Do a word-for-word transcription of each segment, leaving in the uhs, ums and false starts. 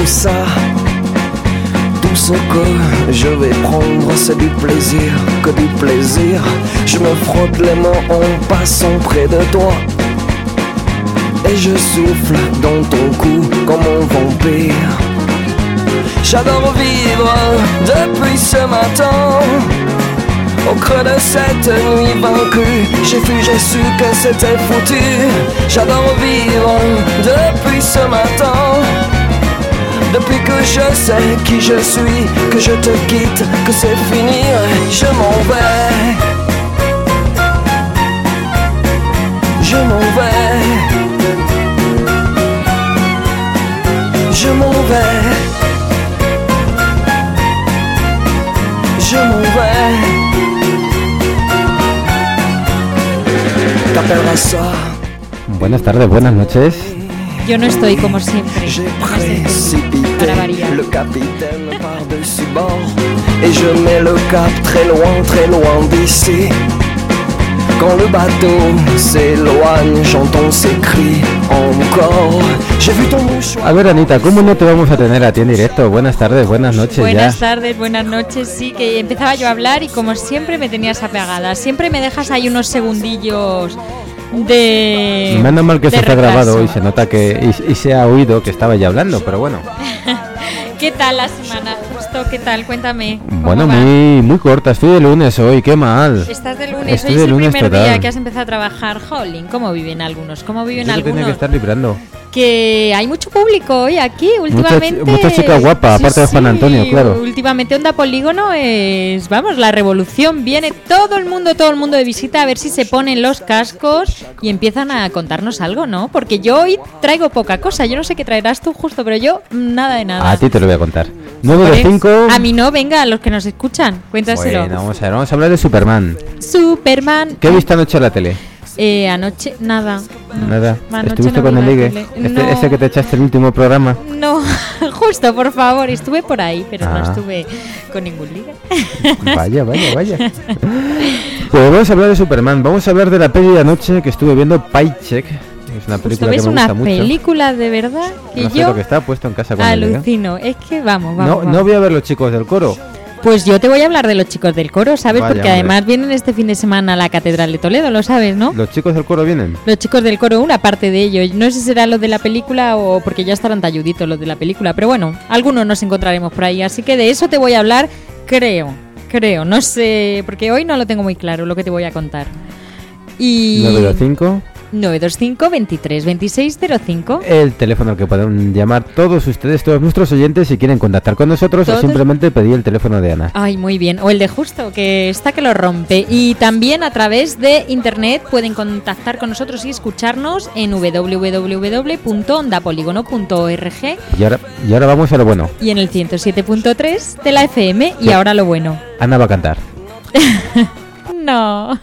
ça. Tout ce que je vais prendre, c'est du plaisir, que du plaisir. Je me frotte les mains en passant près de toi. Et je souffle dans ton cou comme un vampire. J'adore vivre depuis ce matin. Au creux de cette nuit vaincue, j'ai vu, j'ai su que c'était foutu. J'adore vivre depuis ce matin. Depuis que je sais qui je suis, que je te quitte, que c'est fini, je m'en vais. Je m'en vais. Je m'en vais. Je m'en vais. T'appelleras ça. Buenas tardes, buenas noches. Yo no estoy como siempre. Para variar. Le capitaine par-dessus bord. Et je mets le cap très loin, très loin d'ici. Quand le bateau s'éloigne, j'entends ses cris encore. J'ai vu ton mouchoir. A ver, Anita, ¿cómo no te vamos a tener a ti en directo? Buenas tardes, buenas noches. Buenas ya. tardes, buenas noches. Sí, que empezaba yo a hablar y como siempre me tenías apagada. Siempre me dejas ahí unos segundillos de... Menos mal que se está retraso. grabado y se nota que... Y, y se ha oído que estaba ya hablando, pero bueno. ¿Qué tal la semana? Justo, ¿qué tal? Cuéntame. ¿cómo Bueno, va? muy muy corta. Estoy de lunes hoy, qué mal. Estás de lunes, Estoy hoy de es el lunes primer total. día que has empezado a trabajar. Jolín, ¿cómo viven algunos? ¿Cómo viven Yo lo algunos? tenía que estar librando. Que hay mucho público hoy aquí, últimamente. Mucha, mucha chica guapa, Sí, aparte de Juan sí, Antonio, claro. Últimamente Onda Polígono es, vamos, la revolución. Viene todo el mundo, todo el mundo de visita a ver si se ponen los cascos y empiezan a contarnos algo, ¿no? Porque yo hoy traigo poca cosa. Yo no sé qué traerás tú justo, pero yo nada de nada. A ti te lo voy a contar. nueve Pues, de cinco. a mí no, venga, a los que nos escuchan, cuéntaselo. Bueno, vamos a ver, vamos a hablar de Superman. Superman. ¿Qué viste anoche en la tele? Eh, anoche, nada. No. Nada. Anoche ¿Estuviste no con vi el la ligue? tele. Este, No. Ese que te echaste el último programa. No, justo, por favor, estuve por ahí, pero Ah. no estuve con ningún liga. Vaya, vaya, vaya. Pues vamos a hablar de Superman. Vamos a hablar de la peli de anoche que estuve viendo, Paycheck. Es una Justo película ves que me una gusta mucho. película de verdad que No sé yo lo que está puesto en casa cuando llegué. alucino. Es que vamos, vamos. No, vamos. no voy a ver los chicos del coro. Pues yo te voy a hablar de los chicos del coro, ¿sabes? Vaya, Porque hombre. además vienen este fin de semana a la Catedral de Toledo, ¿lo sabes, no? Los chicos del coro vienen. Los chicos del coro, una parte de ellos. No sé si será los de la película o porque ya estarán talluditos los de la película. Pero bueno, algunos nos encontraremos por ahí. Así que de eso te voy a hablar, creo. Creo, no sé, porque hoy no lo tengo muy claro lo que te voy a contar. Y... nueve dos cinco. nueve dos cinco, veintitrés, veintiséis, cero cinco. El teléfono al que pueden llamar todos ustedes, todos nuestros oyentes, si quieren contactar con nosotros Todos. o simplemente pedir el teléfono de Ana. Ay, muy bien. O el de Justo, que está que lo rompe. Y también a través de internet pueden contactar con nosotros y escucharnos en doble u doble u doble u punto onda polígono punto org Y ahora, y ahora vamos a lo bueno. y en el ciento siete punto tres de la F M. Y Sí. ahora lo bueno. Ana va a cantar. No.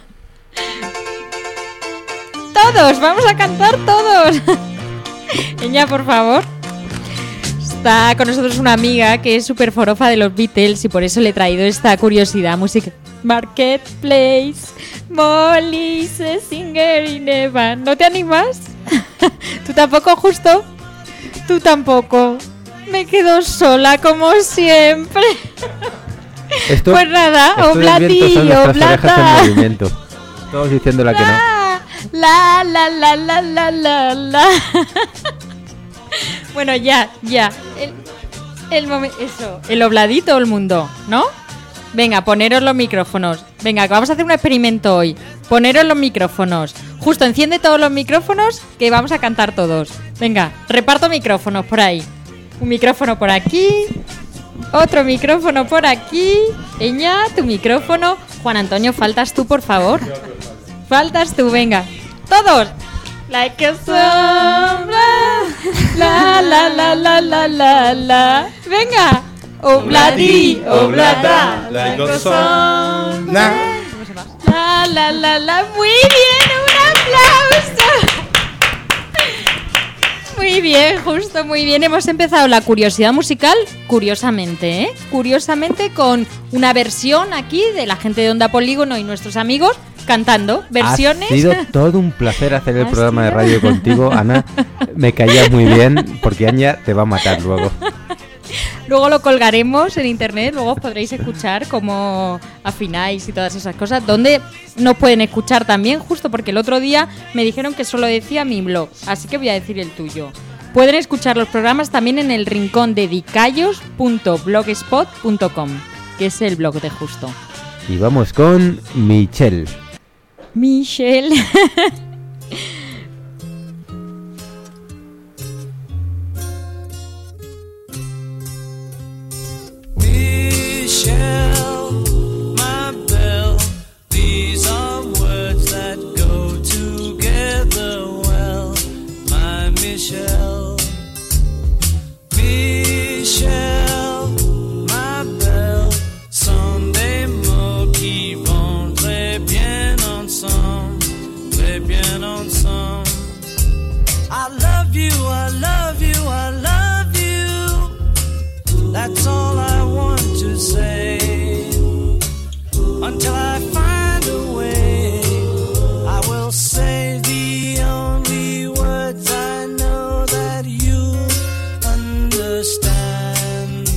Todos, vamos a cantar todos. Ella, por favor. Está con nosotros una amiga que es súper forofa de los Beatles y por eso le he traído esta curiosidad. Música Marketplace, Molly's a singer in Evan. ¿No te animas? ¿Tú tampoco, Justo? Tú tampoco. Me quedo sola como siempre. Esto, Pues nada, esto del oblati, viento son nuestras oblata. orejas en movimiento. Todos diciéndola que no. La la la la la la la. Bueno, ya, ya. El, el momento. Eso. El obladito todo el mundo, ¿no? Venga, poneros los micrófonos. Venga, que vamos a hacer un experimento hoy. Poneros los micrófonos. Justo, enciende todos los micrófonos que vamos a cantar todos. Venga, reparto micrófonos por ahí. Un micrófono por aquí. Otro micrófono por aquí. Eña, tu micrófono. Juan Antonio, faltas tú, por favor. Faltas tú, venga. Todos. Like a sombra. La la la la la la la. Venga. Obladi, oblada. Like a sombra. La la la la. Muy bien, un aplauso. Muy bien, Justo, muy bien. Hemos empezado la curiosidad musical, curiosamente, ¿eh? Curiosamente con una versión aquí de la gente de Onda Polígono y nuestros amigos cantando versiones. Ha sido todo un placer hacer el ¿Ha programa de sido? radio contigo, Ana. Me caías muy bien porque Anya te va a matar luego. Luego lo colgaremos en internet, luego podréis escuchar cómo afináis y todas esas cosas. ¿Dónde nos pueden escuchar también? Justo porque el otro día me dijeron que solo decía mi blog, así que voy a decir el tuyo. Pueden escuchar los programas también en el rincón de dicallos punto blogspot punto com, que es el blog de Justo. Y vamos con Michelle. Michelle. Michelle, Michelle, ma belle, Sunday mots qui vont très bien ensemble, très bien ensemble. I love you, I love you, I love you. That's all I want to say. Until I find a way, I will say the only words I know that you understand.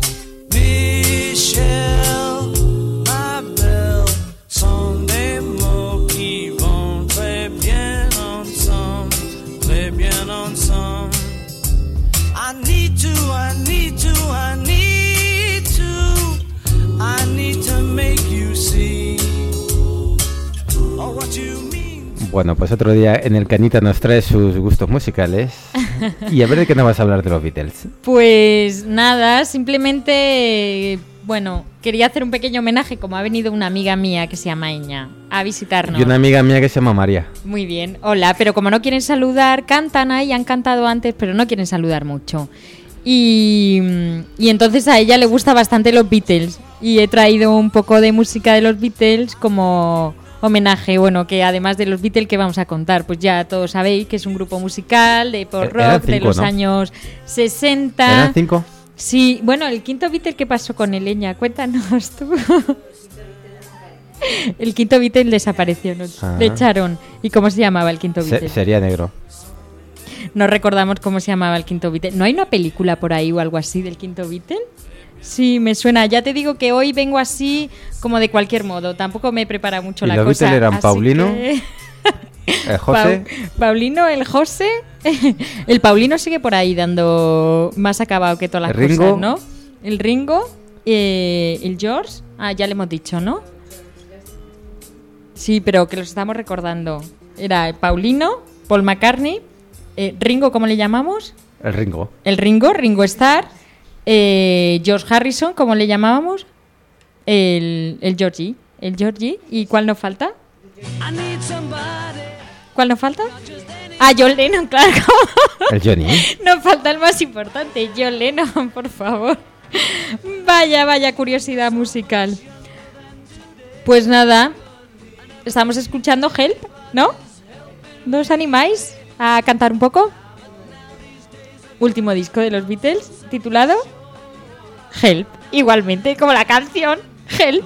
Michelle, ma belle, sont des mots qui vont très bien ensemble, très bien ensemble. I need to, I need to, I need to, I need to make you see oh, what you mean. Bueno, pues otro día en el Cañita nos trae sus gustos musicales. Y a ver de qué nos vas a hablar de los Beatles. Pues nada, simplemente, bueno, quería hacer un pequeño homenaje, como ha venido una amiga mía que se llama Iña a visitarnos. Y una amiga mía que se llama María. Muy bien, hola, pero como no quieren saludar, cantan ahí, han cantado antes, pero no quieren saludar mucho. Y, y entonces a ella le gusta bastante los Beatles. Y he traído un poco de música de los Beatles como homenaje, bueno, que además de los Beatles que vamos a contar, pues ya todos sabéis que es un grupo musical de pop rock cinco, de los ¿no? años sesenta. ¿Eran cinco? Sí, bueno, el quinto Beatle, ¿qué pasó con el Leña? Cuéntanos tú. El quinto Beatle desapareció, ¿no? Le echaron. ¿Y cómo se llamaba el quinto Beatle? Se- sería negro. No recordamos cómo se llamaba el quinto Beatle. ¿No hay una película por ahí o algo así del quinto Beatle? Sí, me suena. Ya te digo que hoy vengo así como de cualquier modo. Tampoco me prepara mucho ¿Y la los cosa. Beatles eran Paulino? Que... ¿El José? Pa- Paulino, el José. El Paulino sigue por ahí dando más acabado que todas las ¿El Ringo? cosas, ¿no? El Ringo, eh, el George. Ah, ya le hemos dicho, ¿no? Sí, pero que los estamos recordando. Era el Paulino, Paul McCartney, eh, Ringo, ¿cómo le llamamos? El Ringo. El Ringo, Ringo Starr, eh, George Harrison, ¿cómo le llamábamos? El, el Georgie, el Georgie. ¿Y cuál nos falta? ¿Cuál nos falta? Ah, John Lennon, claro. El Johnny. Nos falta el más importante, John Lennon, por favor. Vaya, vaya curiosidad musical. Pues nada, estamos escuchando Help, ¿no? ¿No os animáis a cantar un poco? Último disco de los Beatles, titulado Help. Igualmente, como la canción Help.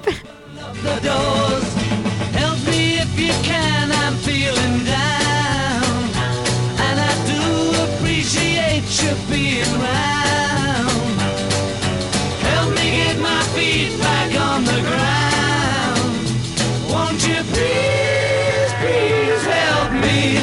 Help me if you can, I'm feeling down, and I do appreciate you being round. Help me get my feet back on the ground. Won't you please, please help me?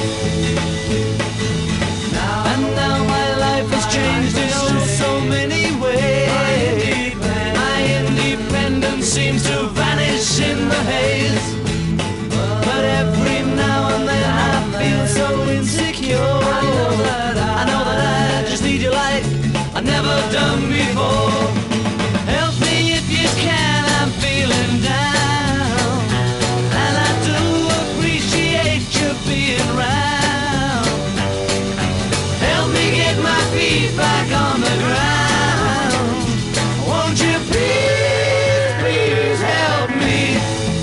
And now my life has changed in oh so many ways. My independence seems to vanish in the haze. But every now and then I feel so insecure. I know that I, I know that I just need you like I've never done before. Help me if you can, I'm feeling down, and I do appreciate you being round. Help me get my feet back on the ground. Won't you please, please help me?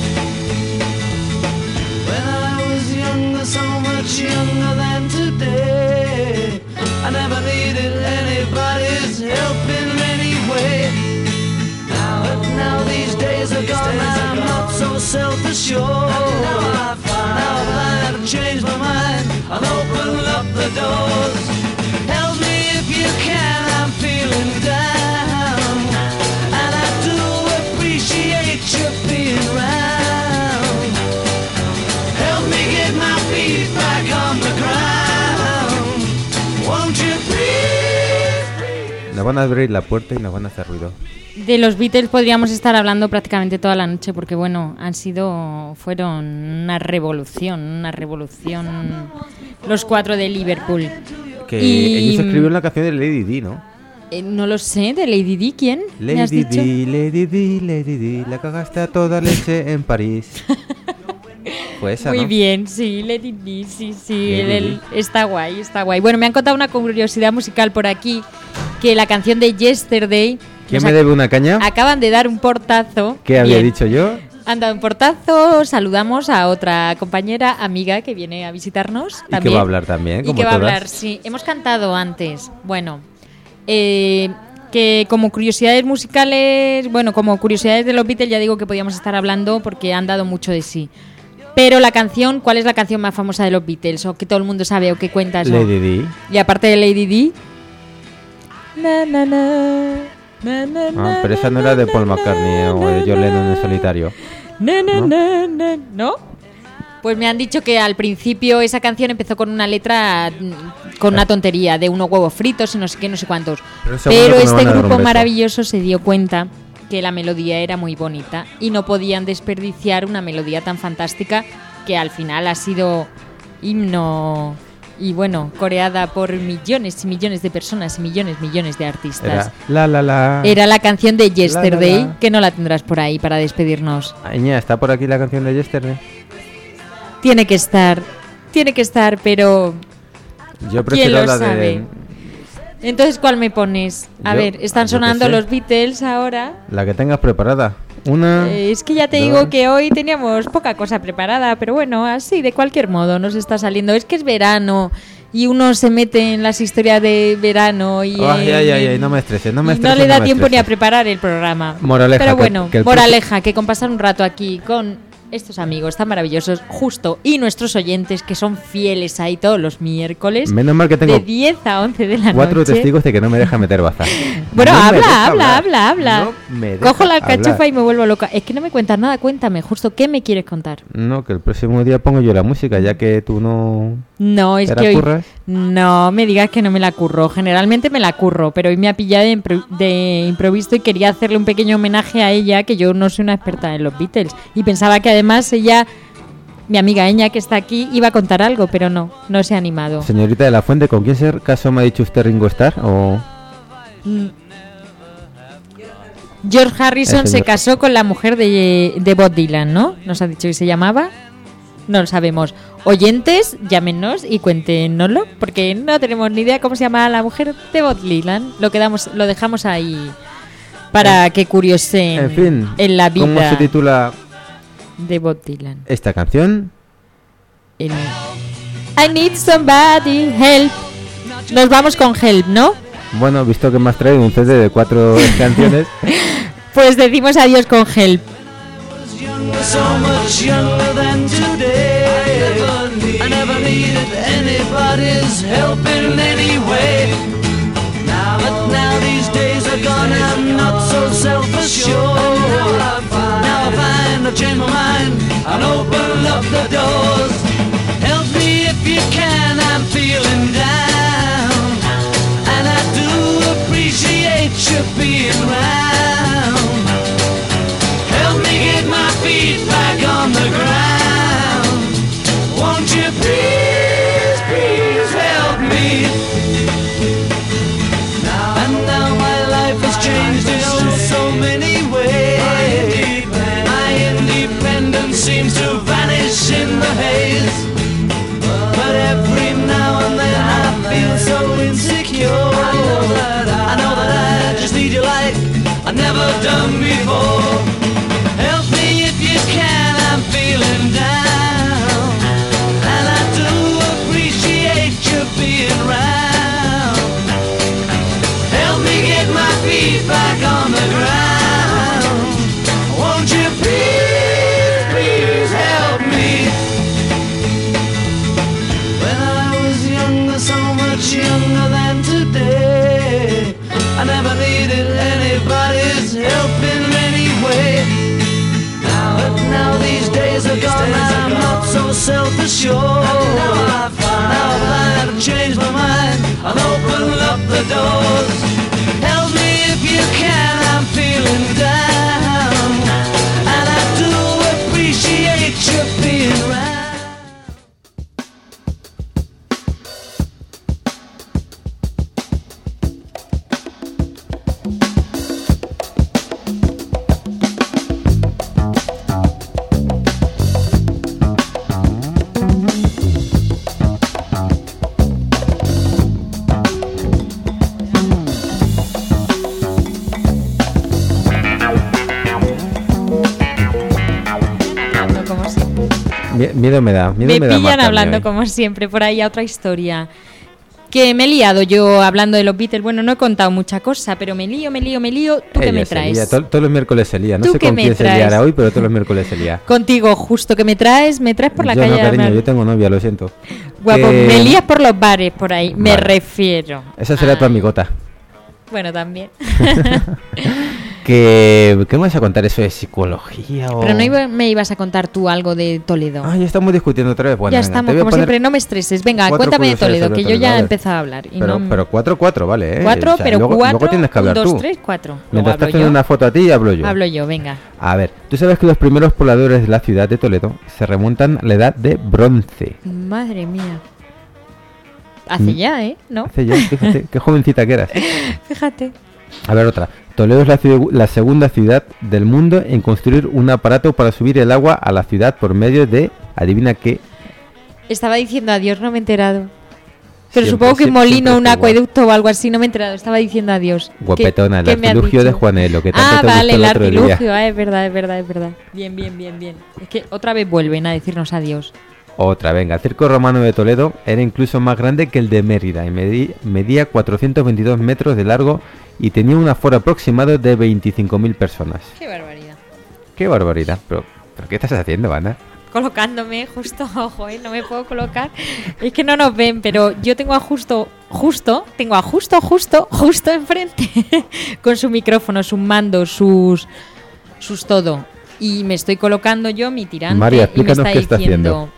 When I was younger, so much younger than today, I never needed anybody's help in any way. But now these days are gone, I'm not so self-assured. Now I find I've changed my mind, I'll open up the doors. Help me if you can, I'm feeling down. Nos van a abrir la puerta y nos van a hacer ruido. De los Beatles podríamos estar hablando prácticamente toda la noche porque, bueno, han sido, fueron una revolución, una revolución los cuatro de Liverpool. Que y... ellos escribieron la canción de Lady Di, ¿no? Eh, no lo sé, ¿de Lady Di quién? ¿Me has Lady dicho? Di, Lady Di, Lady Di, la cagaste a toda leche en París. Pues esa, Muy ¿no? bien, sí, Lady Di, sí, sí, Lady el- el- está guay, está guay. Bueno, me han contado una curiosidad musical por aquí, que la canción de Yesterday... ¿Quién nos me ac- debe una caña? Acaban de dar un portazo. ¿Qué había Bien. dicho yo? Han dado un portazo, saludamos a otra compañera, amiga que viene a visitarnos. Y también. que va a hablar también, Y como que va a todas. hablar, sí. Hemos cantado antes. Bueno, eh, que como curiosidades musicales, bueno, como curiosidades de los Beatles, ya digo que podíamos estar hablando porque han dado mucho de sí. Pero la canción, ¿cuál es la canción más famosa de los Beatles? O que todo el mundo sabe o que cuenta eso. Lady Di. Y aparte de Lady Di. Na, na, na, na, na, Ah, pero esa no era de Paul McCartney o de John Lennon en solitario. Na, na, ¿No? na, na, ¿no? Pues me han dicho que al principio esa canción empezó con una letra, mm, con una tontería, de unos huevos fritos y no sé qué, no sé cuántos. Pero un segundo Pero que me este van a dar un grupo beso. maravilloso se dio cuenta que la melodía era muy bonita y no podían desperdiciar una melodía tan fantástica que al final ha sido himno y bueno, coreada por millones y millones de personas y millones y millones de artistas. Era la la la. Era la canción de Yesterday, La, la, la. que no la tendrás por ahí para despedirnos. Aña, ¿está por aquí la canción de Yesterday? Tiene que estar, tiene que estar, pero Yo ¿quién prefiero lo la sabe? de Entonces, ¿cuál me pones? A Yo- ver, están yo qué sonando sé. los Beatles ahora. la que tengas preparada. Una. Eh, es que ya te dos. digo que hoy teníamos poca cosa preparada, pero bueno, así de cualquier modo nos está saliendo. Es que es verano y uno se mete en las historias de verano y Ay, en- ay, ay, ay, no me estreses, no me y estreses, le da no me tiempo ni a estreses. preparar el programa. Moraleja, Pero que- bueno, que el moraleja, que con pasar un rato aquí con estos amigos tan maravillosos, justo, y nuestros oyentes que son fieles ahí todos los miércoles, Menos mal que tengo de diez a once de la cuatro noche. testigos de que no me deja meter baza. Bueno, No me habla, deja habla, hablar. habla, habla. No me deja Cojo la alcachofa hablar. y me vuelvo loca. Es que no me cuentas nada, cuéntame, justo, ¿qué me quieres contar? No, que el próximo día pongo yo la música, ya que tú no... No, es ¿Te la que hoy... curras? No, me digas que no me la curro. Generalmente me la curro, pero hoy me ha pillado de, impro- de improviso y quería hacerle un pequeño homenaje a ella, que yo no soy una experta en los Beatles. Y pensaba que además ella, mi amiga Eña, que está aquí, iba a contar algo, pero no, no se ha animado. Señorita de la Fuente, ¿con quién se casó me ha dicho usted Ringo Starr? O... George Harrison El se señor- casó con la mujer de, de Bob Dylan, ¿no? ¿Nos ha dicho que se llamaba? No lo sabemos. Oyentes, llámenos y cuéntenoslo, porque no tenemos ni idea cómo se llama la mujer de Bob Dylan. Lo quedamos, lo dejamos ahí para que curiosen En fin, en la ¿cómo se vida titula de Bob Dylan. esta canción? El- I need somebody help. Nos vamos con Help, ¿no? Bueno, visto que me has traído un C D de cuatro canciones, Pues decimos adiós con Help. Younger, so much younger than today. I never needed anybody's help in any way. Now, but now these days are gone, I'm not so self-assured. Now I find I've changed my mind and open up the doors. Help me if you can, I'm feeling down, and I do appreciate you being round. Help me get my feet back on the ground. Won't you please, please help me? And now my life has changed in oh so many ways. My independence seems to vanish in the haze. But every now and then I feel so insecure. I know that I, I know that I just need you like I've never done before. Help me if you can, I'm feeling down, and I do appreciate you being round. Help me get my feet back on the ground. Won't you please, please help me? When I was younger, so much younger than today, I never needed anybody's help in any way. Now, but now these days are gone, I'm not so self-assured. Now I find I've changed my mind, I'll open up the doors. Help mie- miedo me da. Miedo me me da pillan Marta, hablando hoy. como siempre por ahí a otra historia. Que me he liado yo hablando de los Beatles. Bueno, no he contado mucha cosa, pero me lío, me lío, me lío. ¿Tú qué Ella me se traes? lía, to- todos los miércoles se lía. No ¿Tú sé qué con me quién se traes? liará hoy, pero todos los miércoles se lía. Contigo, justo, que me traes, me traes por la yo calle. no, cariño, Arnal. yo tengo novia, lo siento. Guapo, Que- me lías por los bares por ahí, me Vale. refiero. Esa será tu Ay. amigota. Bueno, también. Que, ¿Qué me vas a contar eso de psicología? O... Pero no iba- me ibas a contar tú algo de Toledo. Ah, ya estamos discutiendo otra vez. Bueno, ya venga, estamos, te voy a como poner siempre, no me estreses. Venga, cuatro cuéntame de curiosidades Toledo, sobre que yo Toledo, ya a he ver. empezado a hablar. Y Pero, no... pero cuatro, cuatro, vale, ¿eh? Cuatro, O sea, pero luego, cuatro. luego tienes que hablar un, dos, tú. tres, cuatro. Mientras Luego estás hablo haciendo yo. una foto a ti, hablo yo. Hablo yo, venga. A ver, tú sabes que los primeros pobladores de la ciudad de Toledo se remontan a la edad de bronce. Madre mía. Hace Mm. ya, ¿eh? ¿No? Hace ya, fíjate, qué jovencita que eras. Fíjate. A ver, otra. Toledo es la, ciu- la segunda ciudad del mundo en construir un aparato para subir el agua a la ciudad por medio de, adivina qué. Estaba diciendo adiós, no me he enterado. Pero Siempre, supongo que un siempre, molino, siempre un está igual. acueducto o algo así, no me he enterado. Estaba diciendo adiós. ¿Qué- Guapetona, el qué me has artilugio de dicho? Juanelo, que tanto Ah, te vale, gustó el el otro día. artilugio. Ah, es verdad, es verdad, es verdad. Bien, bien, bien, bien. Es que otra vez vuelven a decirnos adiós. Otra, venga, el circo romano de Toledo era incluso más grande que el de Mérida y medí- medía cuatrocientos veintidós metros de largo y tenía un aforo aproximado de veinticinco mil personas. Qué barbaridad. ¡Qué barbaridad! Pero, ¿pero qué estás haciendo, Ana? Colocándome justo, ojo, ¿eh? No me puedo colocar. Es que no nos ven, pero yo tengo a justo, justo, tengo a justo, justo, justo enfrente. Con su micrófono, sus mandos, sus, sus todo. Y me estoy colocando yo mi tirante. María, y me explícanos está qué está diciendo,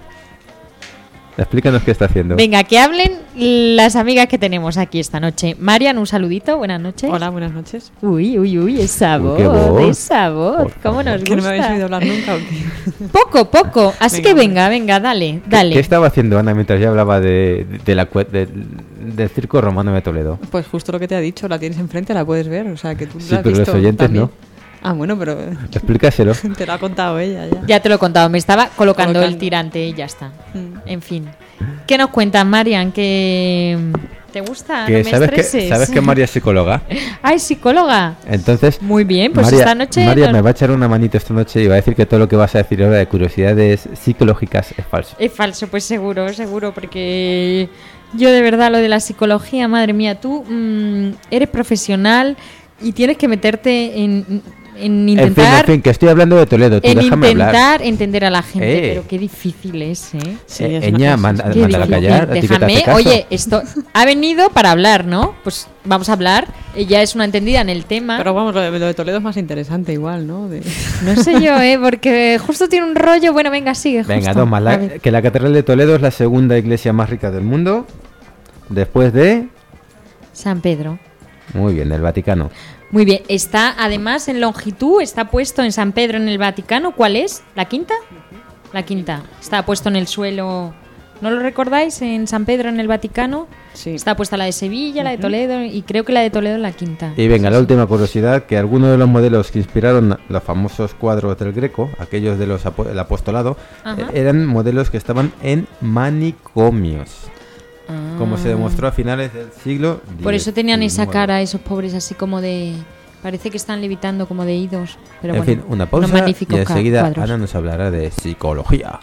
Explícanos qué está haciendo. venga, que hablen las amigas que tenemos aquí esta noche. Marian, un saludito, buenas noches. Hola, buenas noches. Uy, uy, uy, esa Uy, voz, qué voz. esa voz, Por cómo favor. nos Que no me habéis gusta. oído hablar nunca. ¿o qué? Poco, poco, así Venga, que hombre. venga, venga, dale, ¿Qué- dale. ¿Qué estaba haciendo Ana mientras yo hablaba de, de la, cue- de- del circo romano de Toledo? Pues justo lo que te ha dicho, la tienes enfrente, la puedes ver. O sea, que tú Sí, la has pero los visto oyentes también. no. Ah, bueno, pero Explícaselo. te lo ha contado ella ya. Ya te lo he contado, me estaba colocando, Colocando. el tirante y ya está. Mm. En fin. ¿Qué nos cuentas, Marian? ¿Que te gusta? Que no me sabes, que, estreses. sabes que María es psicóloga. Ay, psicóloga. Entonces, Muy bien, pues María, esta noche... María nos- me va a echar una manito esta noche y va a decir que todo lo que vas a decir ahora de curiosidades psicológicas es falso. Es falso, pues seguro, seguro, porque yo de verdad lo de la psicología, madre mía, tú mm, eres profesional y tienes que meterte en, en En fin, intentar... en fin, que estoy hablando de Toledo, tú en déjame hablar. intentar entender a la gente, Eh. pero qué difícil es, ¿eh? Sí, Eh, es una Eña, cosa, manda- sí. Qué mándala a difícil. callar, a ti que te hace Déjame, caso. oye, esto ha venido para hablar, ¿no? Pues vamos a hablar. Ella es una entendida en el tema. Pero vamos, lo de, lo de Toledo es más interesante igual, ¿no? De- No sé yo, ¿eh? Porque justo tiene un rollo. Bueno, venga, sigue. Venga, justo. toma, A la- ver. que la Catedral de Toledo es la segunda iglesia más rica del mundo, después de... San Pedro. Muy bien, el Vaticano. Muy bien. Está, además, en longitud, está puesto en San Pedro, en el Vaticano. ¿Cuál es? ¿La quinta? La quinta. Está puesto en el suelo. ¿No lo recordáis? En San Pedro, en el Vaticano. Sí. Está puesta la de Sevilla, la de Toledo. Y creo que la de Toledo es la quinta. Y venga, Sí, la sí. última curiosidad, que algunos de los modelos que inspiraron los famosos cuadros del Greco, aquellos de los apo- el apostolado, Ajá. eh, eran modelos que estaban en manicomios, Ah. como se demostró a finales del siglo Por eso tenían esa diecinueve. cara, esos pobres, así como de... Parece que están levitando como de idos. Pero En bueno, fin, una unos pausa magníficos y ca- enseguida cuadros. Ana nos hablará de psicología.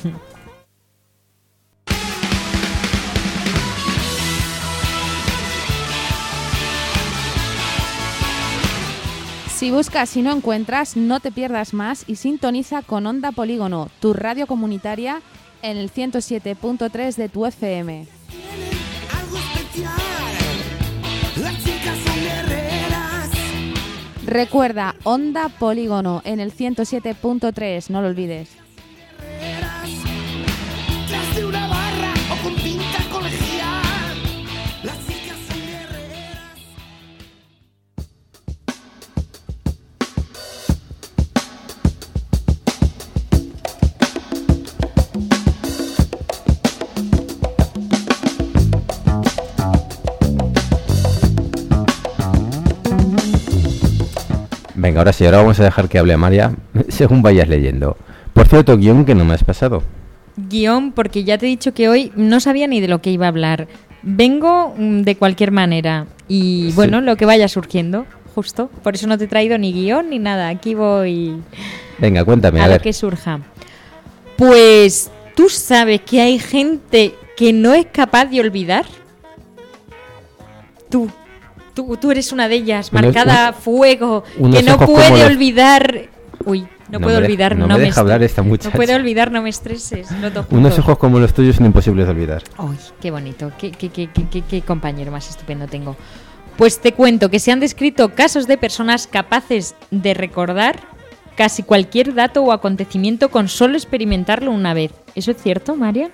Si buscas y no encuentras, no te pierdas más y sintoniza con Onda Polígono, tu radio comunitaria, en el ciento siete punto tres de tu F M. Algo especial. Las chicas son guerreras. Recuerda, Onda Polígono en el ciento siete punto tres, no lo olvides. Tras de una barra o con tinta colegial. Las chicas son guerreras. Venga, ahora sí, ahora vamos a dejar que hable María, según vayas leyendo. Por cierto, guión que no me has pasado. Guión, porque ya te he dicho que hoy no sabía ni de lo que iba a hablar. Vengo mm, de cualquier manera. Y Sí. bueno, lo que vaya surgiendo, justo. Por eso no te he traído ni guión ni nada. Aquí voy Venga, cuéntame, a a lo ver. que surja. Pues ¿Tú sabes que hay gente que no es capaz de olvidar? Tú, tú, tú eres una de ellas, Unos- marcada a un- fuego, unos que no ojos como puede los- olvidar... Uy, no, No puedo me de- olvidar, no no, me deja estre- hablar esta muchacha. No puede olvidar, no me estreses. Los dos Unos juntos. ojos como los tuyos son imposibles de olvidar. Uy, qué bonito, qué, qué, qué, qué, qué- qué compañero más estupendo tengo. Pues te cuento que se han descrito casos de personas capaces de recordar casi cualquier dato o acontecimiento con solo experimentarlo una vez. ¿Eso es cierto, María?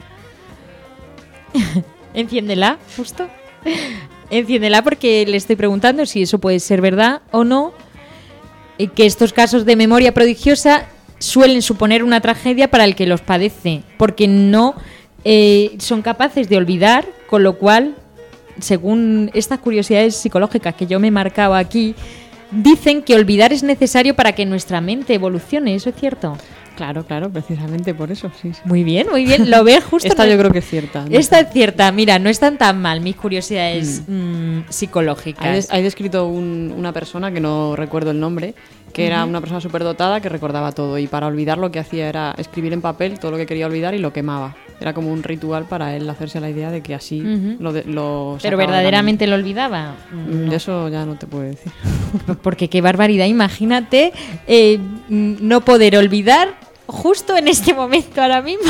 Enciéndela, justo. Enciéndela porque le estoy preguntando si eso puede ser verdad o no. Y que estos casos de memoria prodigiosa suelen suponer una tragedia para el que los padece, porque no eh, son capaces de olvidar, con lo cual, según estas curiosidades psicológicas que yo me he marcado aquí, dicen que olvidar es necesario para que nuestra mente evolucione. ¿Eso es cierto? Claro, claro, precisamente por eso, sí. sí. Muy bien, muy bien. Lo ves justo. Esta en el- yo creo que es cierta. ¿no? Esta es cierta. Mira, no están tan mal mis curiosidades mm, psicológicas. Hay, des- hay descrito un- una persona, que no recuerdo el nombre, que era una persona superdotada que recordaba todo y para olvidar lo que hacía era escribir en papel todo lo que quería olvidar y lo quemaba. Era como un ritual para él hacerse la idea de que así Ujú. lo, de- lo Pero sacaba de la verdaderamente lo olvidaba. mente. Mm, No. de eso ya no te puedo decir. Porque qué barbaridad, imagínate eh, mm, no poder olvidar justo en este momento ahora mismo.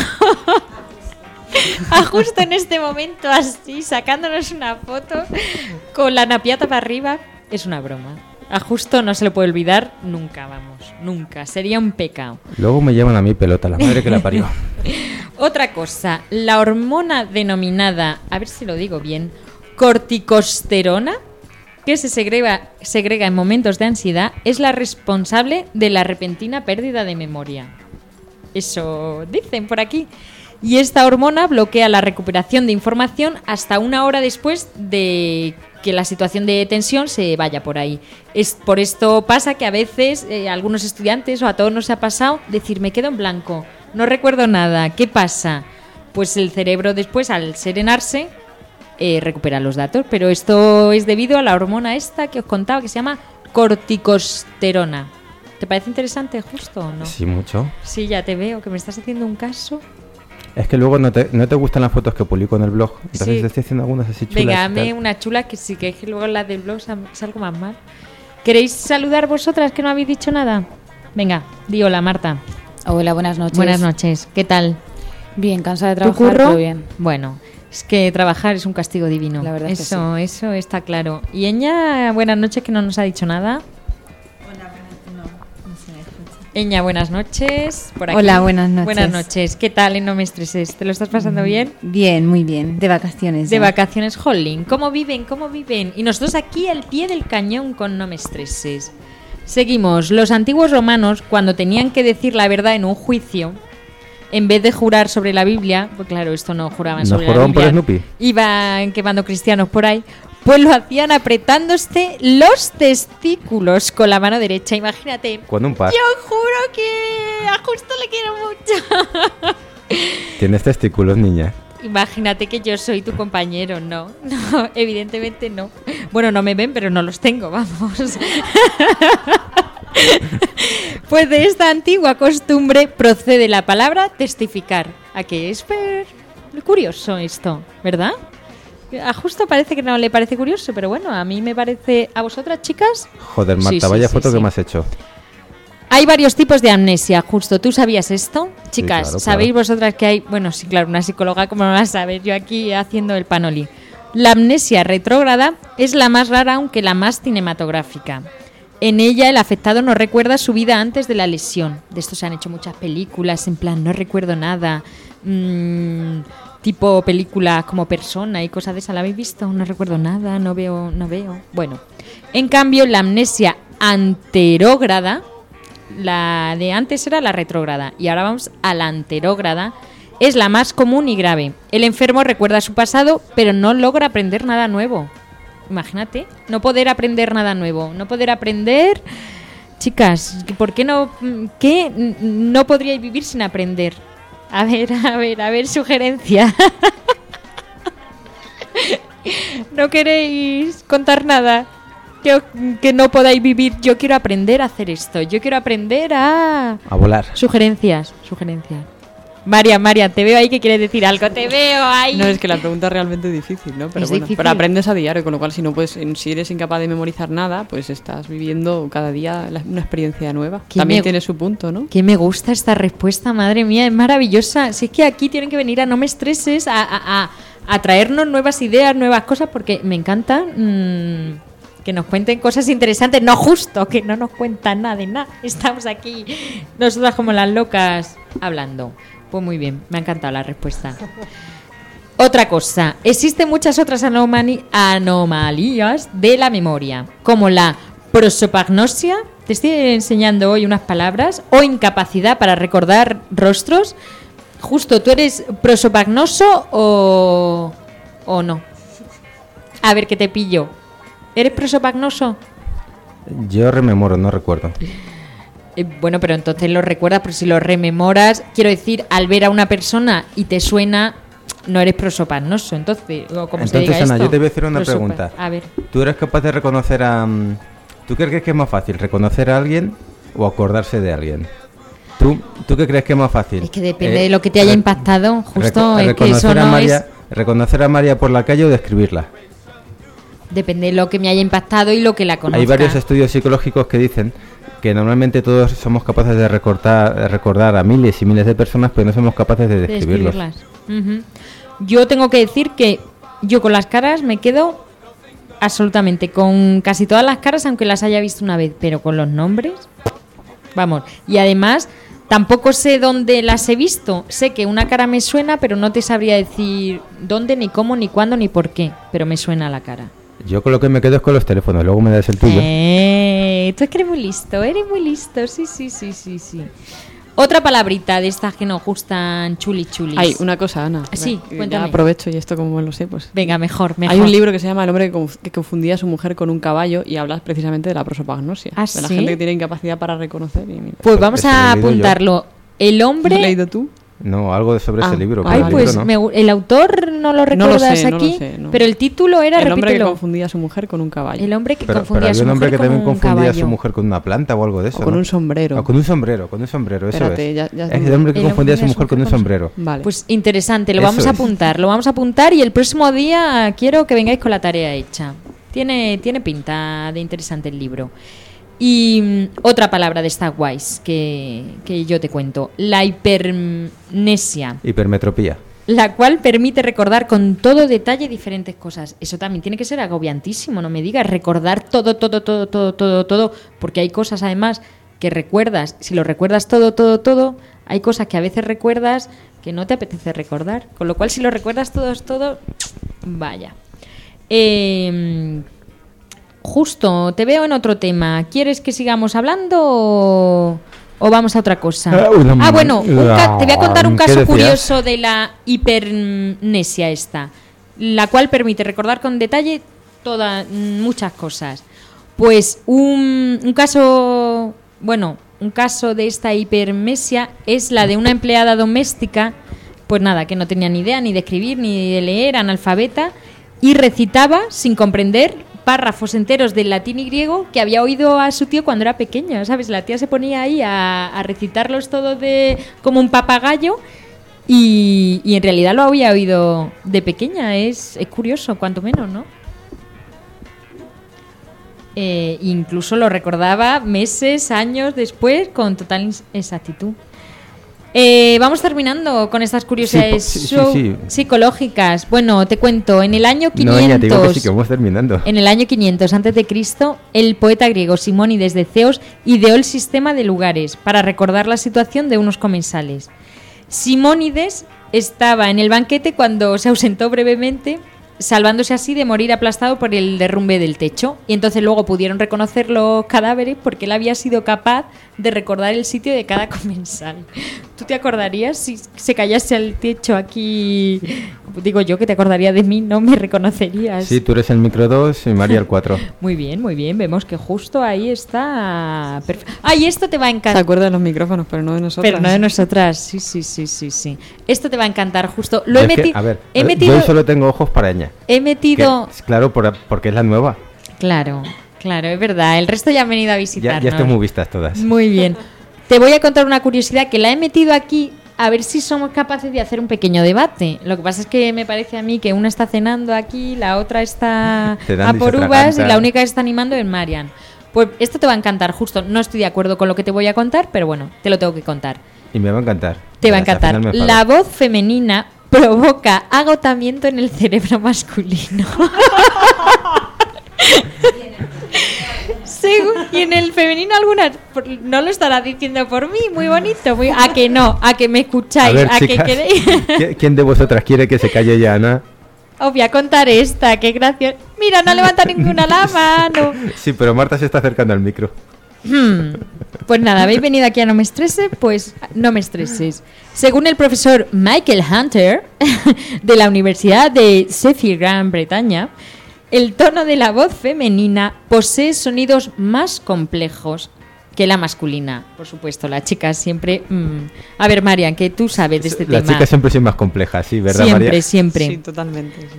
A justo en este momento así, sacándonos una foto con la napiata para arriba. Es una broma. A justo no se le puede olvidar nunca, vamos, nunca. Sería un pecado. Luego me llaman a mí pelota, la madre que la parió. Otra cosa, la hormona denominada, a ver si lo digo bien, corticosterona, que se segrega, segrega en momentos de ansiedad, es la responsable de la repentina pérdida de memoria. Eso dicen por aquí. Y esta hormona bloquea la recuperación de información hasta una hora después de que la situación de tensión se vaya por ahí. Es por esto pasa que a veces eh, a algunos estudiantes o a todos nos ha pasado decir me quedo en blanco, no recuerdo nada, ¿qué pasa? Pues el cerebro después al serenarse eh, recupera los datos, pero esto es debido a la hormona esta que os contaba que se llama corticosterona. ¿Te parece interesante justo o no? Sí, mucho. Sí, ya te veo, que me estás haciendo un caso. Es que luego no te, no te gustan las fotos que publico en el blog. Entonces Sí. te estoy haciendo algunas así chulas. Venga, y dame tal. una chula que sí, que es que luego las del blog sal- salgo más mal. ¿Queréis saludar vosotras que no habéis dicho nada? Venga, di hola, Marta. Hola, buenas noches. Buenas noches, ¿qué tal? Bien, cansada de ¿Tu trabajar, curro? pero bien. Bueno, es que trabajar es un castigo divino. La verdad es que eso, eso está claro. Y Eña, buenas noches, que no nos ha dicho nada. Eña, buenas noches. Por aquí. Hola, buenas noches. Buenas noches. ¿Qué tal en No Me Estreses? ¿Te lo estás pasando bien? Bien, muy bien. De vacaciones. De ya. vacaciones, jolín. ¿Cómo viven? ¿Cómo viven? Y nosotros aquí al pie del cañón con No Me Estreses. Seguimos. Los antiguos romanos, cuando tenían que decir la verdad en un juicio, en vez de jurar sobre la Biblia, pues claro, esto no juraban ¿No sobre la juraban por Biblia, Snoopy? iban quemando cristianos por ahí, pues lo hacían apretándose los testículos con la mano derecha. Imagínate. Con un par. Yo juro que a Justo le quiero mucho. Tienes testículos, niña. Imagínate que yo soy tu compañero, no, no, evidentemente no. Bueno, no me ven, pero no los tengo, vamos. Pues de esta antigua costumbre procede la palabra testificar. ¿A qué es ver? Curioso esto, ¿verdad? A Justo parece que no le parece curioso, pero bueno, a mí me parece... ¿A vosotras, chicas? Joder, Marta, Sí, sí, vaya sí, foto sí. que me has hecho. Hay varios tipos de amnesia, Justo. ¿Tú sabías esto? Chicas, claro, ¿sabéis claro. vosotras que hay? Bueno, sí, claro, una psicóloga, como no la saber, yo aquí haciendo el panoli. La amnesia retrógrada es la más rara, aunque la más cinematográfica. En ella el afectado no recuerda su vida antes de la lesión. De esto se han hecho muchas películas, en plan, no recuerdo nada. Mm, tipo películas como Persona y cosas de esas. ¿La habéis visto? No recuerdo nada, no veo, no veo. Bueno, en cambio la amnesia anterógrada, la de antes era la retrógrada y ahora vamos a la anterógrada, es la más común y grave. El enfermo recuerda su pasado, pero no logra aprender nada nuevo. Imagínate, no poder aprender nada nuevo, no poder aprender... Chicas, ¿por qué no, qué no podríais vivir sin aprender? A ver, a ver, a ver, sugerencia. ¿No queréis contar nada? Que, que no podáis vivir. Yo quiero aprender a hacer esto. Yo quiero aprender a... A volar. Sugerencias, sugerencias. María, María, te veo ahí que quieres decir algo. Te veo ahí. No, es que la pregunta es realmente difícil, ¿no? Pero Es bueno, difícil. pero aprendes a diario, con lo cual si no puedes, si eres incapaz de memorizar nada, pues estás viviendo cada día la- una experiencia nueva. ¿Quién También me- tiene su punto, ¿no? Que me gusta esta respuesta, madre mía, es maravillosa. Si es que aquí tienen que venir a No Me Estreses a, a, a, a traernos nuevas ideas, nuevas cosas, porque me encanta mmm, que nos cuenten cosas interesantes. No justo, que no nos cuentan nada de nada. Estamos aquí, nosotras como las locas, hablando. Pues muy bien, me ha encantado la respuesta. Otra cosa, existen muchas otras anomali- anomalías de la memoria, como la prosopagnosia, te estoy enseñando hoy unas palabras, o incapacidad para recordar rostros. Justo, ¿tú eres prosopagnoso o, o no? A ver, que te pillo. ¿Eres prosopagnoso? Yo rememoro, no recuerdo. Eh, bueno, pero entonces lo recuerdas, pero si lo rememoras, quiero decir, al ver a una persona y te suena, no eres prosopagnoso. Entonces, o como se Entonces, diga Ana, esto, yo te voy a hacer una prosopa- pregunta. A ver, ¿Tú eres capaz de reconocer a... mm, ¿Tú crees que es más fácil reconocer a alguien o acordarse de alguien? ¿Tú, ¿tú qué crees que es más fácil? es que depende Eh, de lo que te haya re- impactado. Justo reco- es que reconocer eso a no María, es. reconocer a María por la calle o describirla. Depende de lo que me haya impactado y lo que la conozca. Hay varios estudios psicológicos que dicen que normalmente todos somos capaces de recordar, de recordar a miles y miles de personas, pero no somos capaces de de describirlos. describirlas. Ujú. Yo tengo que decir que yo con las caras me quedo absolutamente con casi todas las caras, aunque las haya visto una vez, pero con los nombres, vamos. Y además tampoco sé dónde las he visto. Sé que una cara me suena, pero no te sabría decir dónde, ni cómo, ni cuándo, ni por qué, pero me suena la cara. Yo con lo que me quedo es con los teléfonos, luego me das el tuyo. Eh, tú es que eres muy listo, eres muy listo, sí, sí, sí, sí, sí. Otra palabrita de estas que nos gustan chuli chulis. Hay una cosa, Ana. Sí, que cuéntame. ya aprovecho y esto como lo sé, pues. Venga, mejor, mejor. Hay un libro que se llama El hombre que conf- que confundía a su mujer con un caballo y hablas precisamente de la prosopagnosia. ¿Ah, de la sí? gente que tiene incapacidad para reconocer. Y mira. Pues vamos Ese lo he a leído yo. apuntarlo. El ¿Lo has hombre... leído tú? No, algo sobre Ah, ese libro. ay, pero Ay, el pues libro no. me gu- el autor no lo No lo recuerdas sé, no lo aquí, sé, no. pero el título era, El hombre que repítelo. confundía a su mujer con un caballo. El hombre que Pero, pero confundía a había su un hombre mujer que también con un confundía a su caballo. mujer con una planta o algo de eso, O con ¿no? un sombrero. Ah, con un sombrero, con un sombrero, eso Espérate, es. ya- ya- Es el hombre que El confundía a su hombre mujer con un sombrero. Vale. Pues interesante, lo Eso vamos a es. apuntar, lo vamos a apuntar y el próximo día quiero que vengáis con la tarea hecha. Tiene, tiene pinta de interesante el libro. Y mm, otra palabra de estas guays que, que yo te cuento, la hipermnesia, Hipermetropía. la cual permite recordar con todo detalle diferentes cosas. Eso también tiene que ser agobiantísimo, no me digas, recordar todo, todo, todo, todo, todo, todo, porque hay cosas además que recuerdas, si lo recuerdas todo, todo, todo, hay cosas que a veces recuerdas que no te apetece recordar, con lo cual si lo recuerdas todo, todo, vaya. Eh, justo, te veo en otro tema, ¿quieres que sigamos hablando o, o vamos a otra cosa? Ah, una- Ah, bueno, un ca- te voy a contar un ¿qué caso decías? curioso de la hipermnesia esta, la cual permite recordar con detalle todas muchas cosas. Pues un, un caso, bueno, un caso de esta hipermnesia es la de una empleada doméstica, pues nada, que no tenía ni idea ni de escribir ni de leer, analfabeta, y recitaba sin comprender párrafos enteros del latín y griego que había oído a su tío cuando era pequeña, ¿sabes? La tía se ponía ahí a, a recitarlos todos de como un papagayo y, y en realidad lo había oído de pequeña. Es, es curioso, cuanto menos, ¿no? Eh, incluso lo recordaba meses, años después con total ins- exactitud. Eh, vamos terminando con estas curiosidades Sí, po- sí, sí, show- sí. psicológicas. Bueno, te cuento, en el año No, ya te digo que quinientos sí, que vamos terminando. en el año quinientos antes de Cristo, el poeta griego Simónides de Ceos ideó el sistema de lugares para recordar la situación de unos comensales. Simónides estaba en el banquete cuando se ausentó brevemente, salvándose así de morir aplastado por el derrumbe del techo. Y entonces luego pudieron reconocer los cadáveres porque él había sido capaz de recordar el sitio de cada comensal. ¿Tú te acordarías si se cayese al techo aquí? Digo yo que te acordarías de mí, no me reconocerías. Sí, tú eres el micro dos y María el cuatro. Muy bien, muy bien. Vemos que justo ahí está. Perfecto. Ay, esto te va a Se encantar. acuerda de los micrófonos, pero no de nosotros. Pero no de nosotras. Sí, sí, sí, sí, sí. Esto te va a encantar, justo. Lo he Es que, metido. a ver, he eh, metido. yo solo tengo ojos para ella. He metido. Que- claro, por- porque es la nueva. Claro, claro, es verdad. El resto ya han venido a Ya, visitarnos. ya están muy vistas todas. Muy bien. Te voy a contar una curiosidad que la he metido aquí a ver si somos capaces de hacer un pequeño debate. Lo que pasa es que me parece a mí que una está cenando aquí, la otra está a por uvas y la única que está animando es Marian. Pues esto te va a encantar, justo. No estoy de acuerdo con lo que te voy a contar, pero bueno, te lo tengo que contar. Y me va a encantar. Te va a encantar. La voz femenina provoca agotamiento en el cerebro masculino. Según, y en el femenino algunas, no lo estará diciendo por mí, muy bonito, muy, a que no, a que me escucháis, a, ver, a chicas, que queréis. ¿Quién de vosotras quiere que se calle ya, Ana? Os voy a contar esta, qué graciosa. Mira, no levanta ninguna la mano. Sí, pero Marta se está acercando al micro. Hmm. Pues nada, habéis venido aquí a No me estrese, pues no me estreses. Según el profesor Michael Hunter de la Universidad de Sheffield, Gran Bretaña, el tono de la voz femenina posee sonidos más complejos que la masculina. Por supuesto, la chica siempre... Mmm. A ver, Marian, que tú sabes de este la tema. La chica siempre es más compleja, sí, ¿verdad, siempre, María? Siempre, siempre. Sí, totalmente, sí.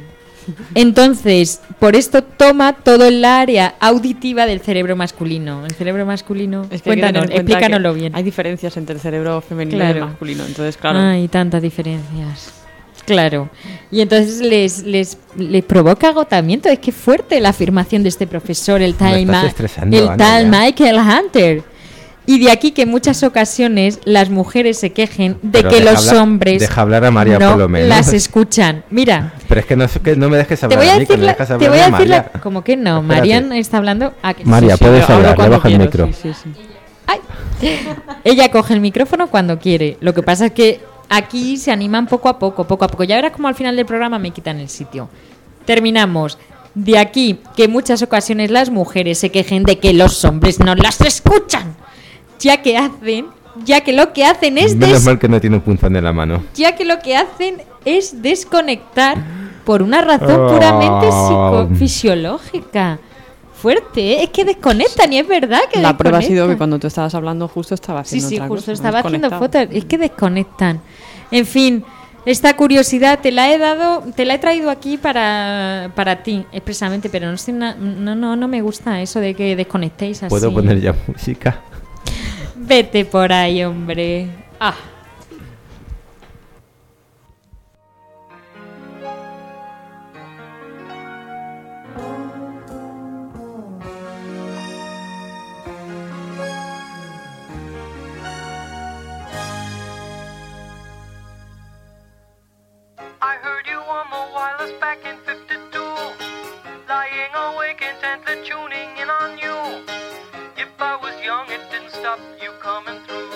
Entonces, por esto toma todo el área auditiva del cerebro masculino. El cerebro masculino... Es que Cuéntanos, explícanoslo bien. Hay diferencias entre el cerebro femenino claro. y el masculino, entonces, claro... Hay tantas diferencias. Claro. Y entonces les, les, les provoca agotamiento. Es que fuerte la afirmación de este profesor, el tal, Ma- el Ana, tal ya. Michael Hunter. Y de aquí que en muchas ocasiones las mujeres se quejen de Pero que deja los hablar, hombres deja hablar a María, no por lo menos. las escuchan. Mira. Pero es que no, que no me dejes Te hablar voy a a mí, que decir, me la, dejas te hablar voy a a decir María. la, como que no, Espérate. Marian está hablando. Ah, que María, sí, sí, puedes yo hablo hablar, le cuando baja el quiero, micro. sí, sí, sí. Ay. Ella coge el micrófono cuando quiere. Lo que pasa es que aquí se animan poco a poco, poco a poco. Ya verás como al final del programa me quitan el sitio. Terminamos. De aquí que en muchas ocasiones las mujeres se quejen de que los hombres no las escuchan, ya que hacen, ya que lo que hacen es Menos des- mal que no tiene un punzón en la mano. ya que lo que hacen es desconectar por una razón Oh. puramente psicofisiológica. Fuerte, ¿eh? Es que desconectan y es verdad que La prueba ha sido que desconectan. cuando tú estabas hablando justo estaba Sí, haciendo sí, otra justo cosa, estaba haciendo desconectado. fotos. Es que desconectan. En fin, esta curiosidad te la he dado, te la he traído aquí para, para ti, expresamente, pero no, sé na- no, no, no me gusta eso de que desconectéis así. ¿Puedo poner ya música? Vete por ahí, hombre. Ah. I heard you on the wireless back in fifty-two, lying awake intently tuning in on you. If I was young, it didn't stop you coming through.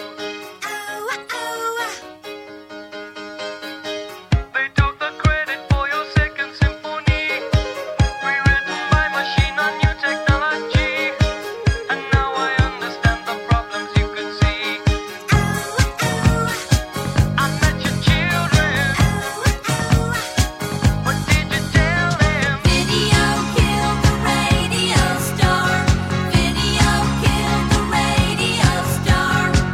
They took the credit for your second symphony, rewritten by machine on new technology. And now I understand the problems you could see. I met your children. What did you tell them? Video killed the radio star. Video killed the radio star.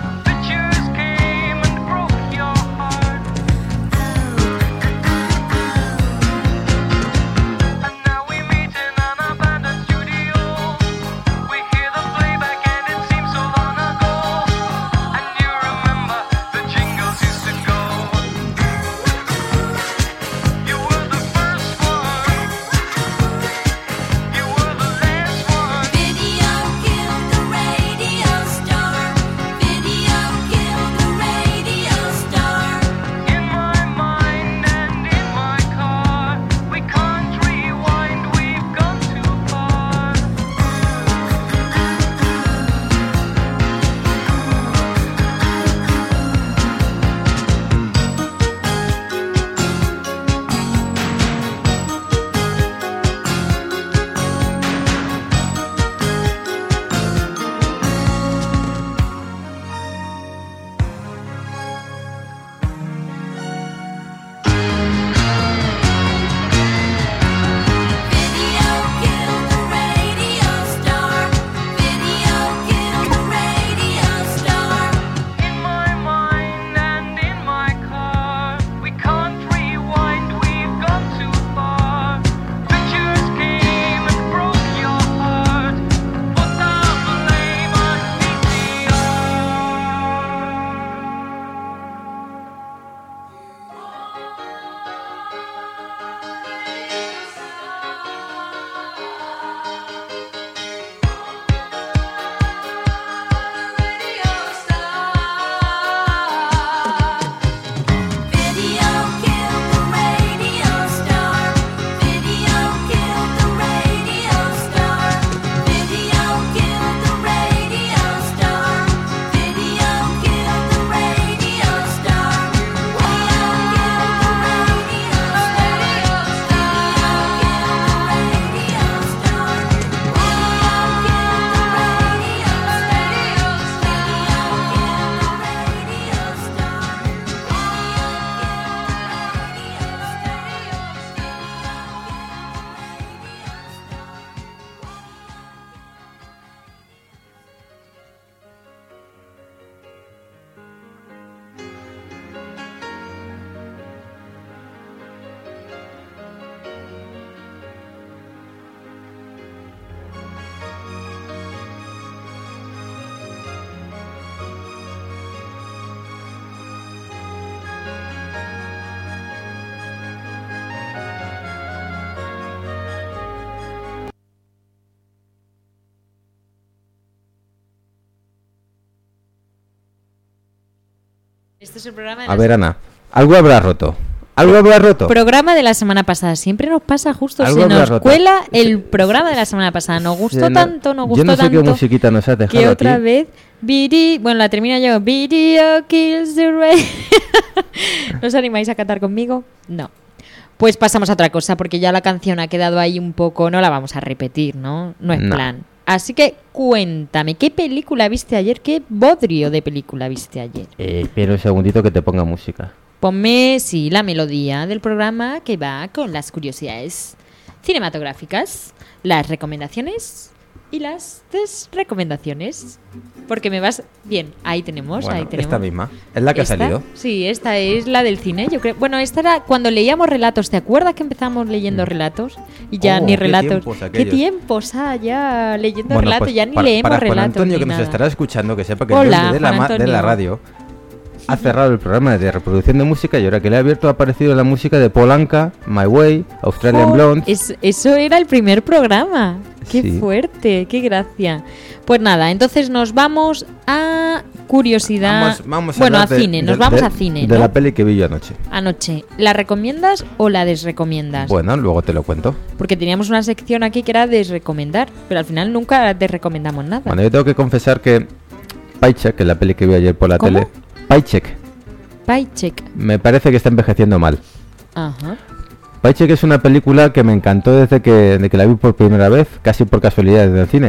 Este es el programa de A la ver, semana. Ana, algo habrá roto. ¿Algo habrá roto? Programa de la semana pasada. Siempre nos pasa justo, Algo se habrá nos roto. cuela el programa de la semana pasada. Nos gustó Se no- tanto, nos gustó Yo no sé tanto qué musiquita nos has dejado que otra aquí. vez Vidi- bueno, la termino yo. Video kills the rain. ¿No os animáis a cantar conmigo? No. Pues pasamos a otra cosa, porque ya la canción ha quedado ahí un poco, no la vamos a repetir, ¿no? No es No. plan. Así que cuéntame, ¿qué película viste ayer? ¿Qué bodrio de película viste ayer? Eh, espera un segundito que te ponga música. Ponme, sí, la melodía del programa que va con las curiosidades cinematográficas, las recomendaciones y las desrecomendaciones. Porque me vas... Bien, ahí tenemos, Bueno, ahí tenemos. esta misma. Es la que ¿Esta? ha salido. Sí, esta es la del cine, yo creo. Bueno, esta era cuando leíamos relatos. ¿Te acuerdas que empezamos leyendo relatos? Y ya Oh, ni qué relatos. tiempos ¿Qué aquellos. tiempos? Ah, ya leyendo Bueno, relatos, pues, ya ni para, leemos para Juan relatos. Antonio, ni que nos nada. estará escuchando, que sepa que Hola, el dueño de la, Juan ma- de la Antonio. radio ha cerrado el programa de reproducción de música y ahora que le ha abierto ha aparecido la música de Polanca, My Way, Australian Oh, Blonde. es- eso era el primer programa. Qué Sí. fuerte, qué gracia. Pues nada, entonces nos vamos a curiosidad. Vamos, vamos a bueno, a hablar de- cine, de- nos vamos de- a cine. De ¿no? la peli que vi yo anoche. Anoche. ¿La recomiendas o la desrecomiendas? Bueno, luego te lo cuento. Porque teníamos una sección aquí que era desrecomendar, pero al final nunca desrecomendamos nada. Bueno, yo tengo que confesar que Paycheck, que es la peli que vi ayer por la ¿Cómo? tele, Paycheck, Paycheck. me parece que está envejeciendo mal. Ajá. Paycheck es una película que me encantó desde que, de que la vi por primera vez, casi por casualidad desde el cine,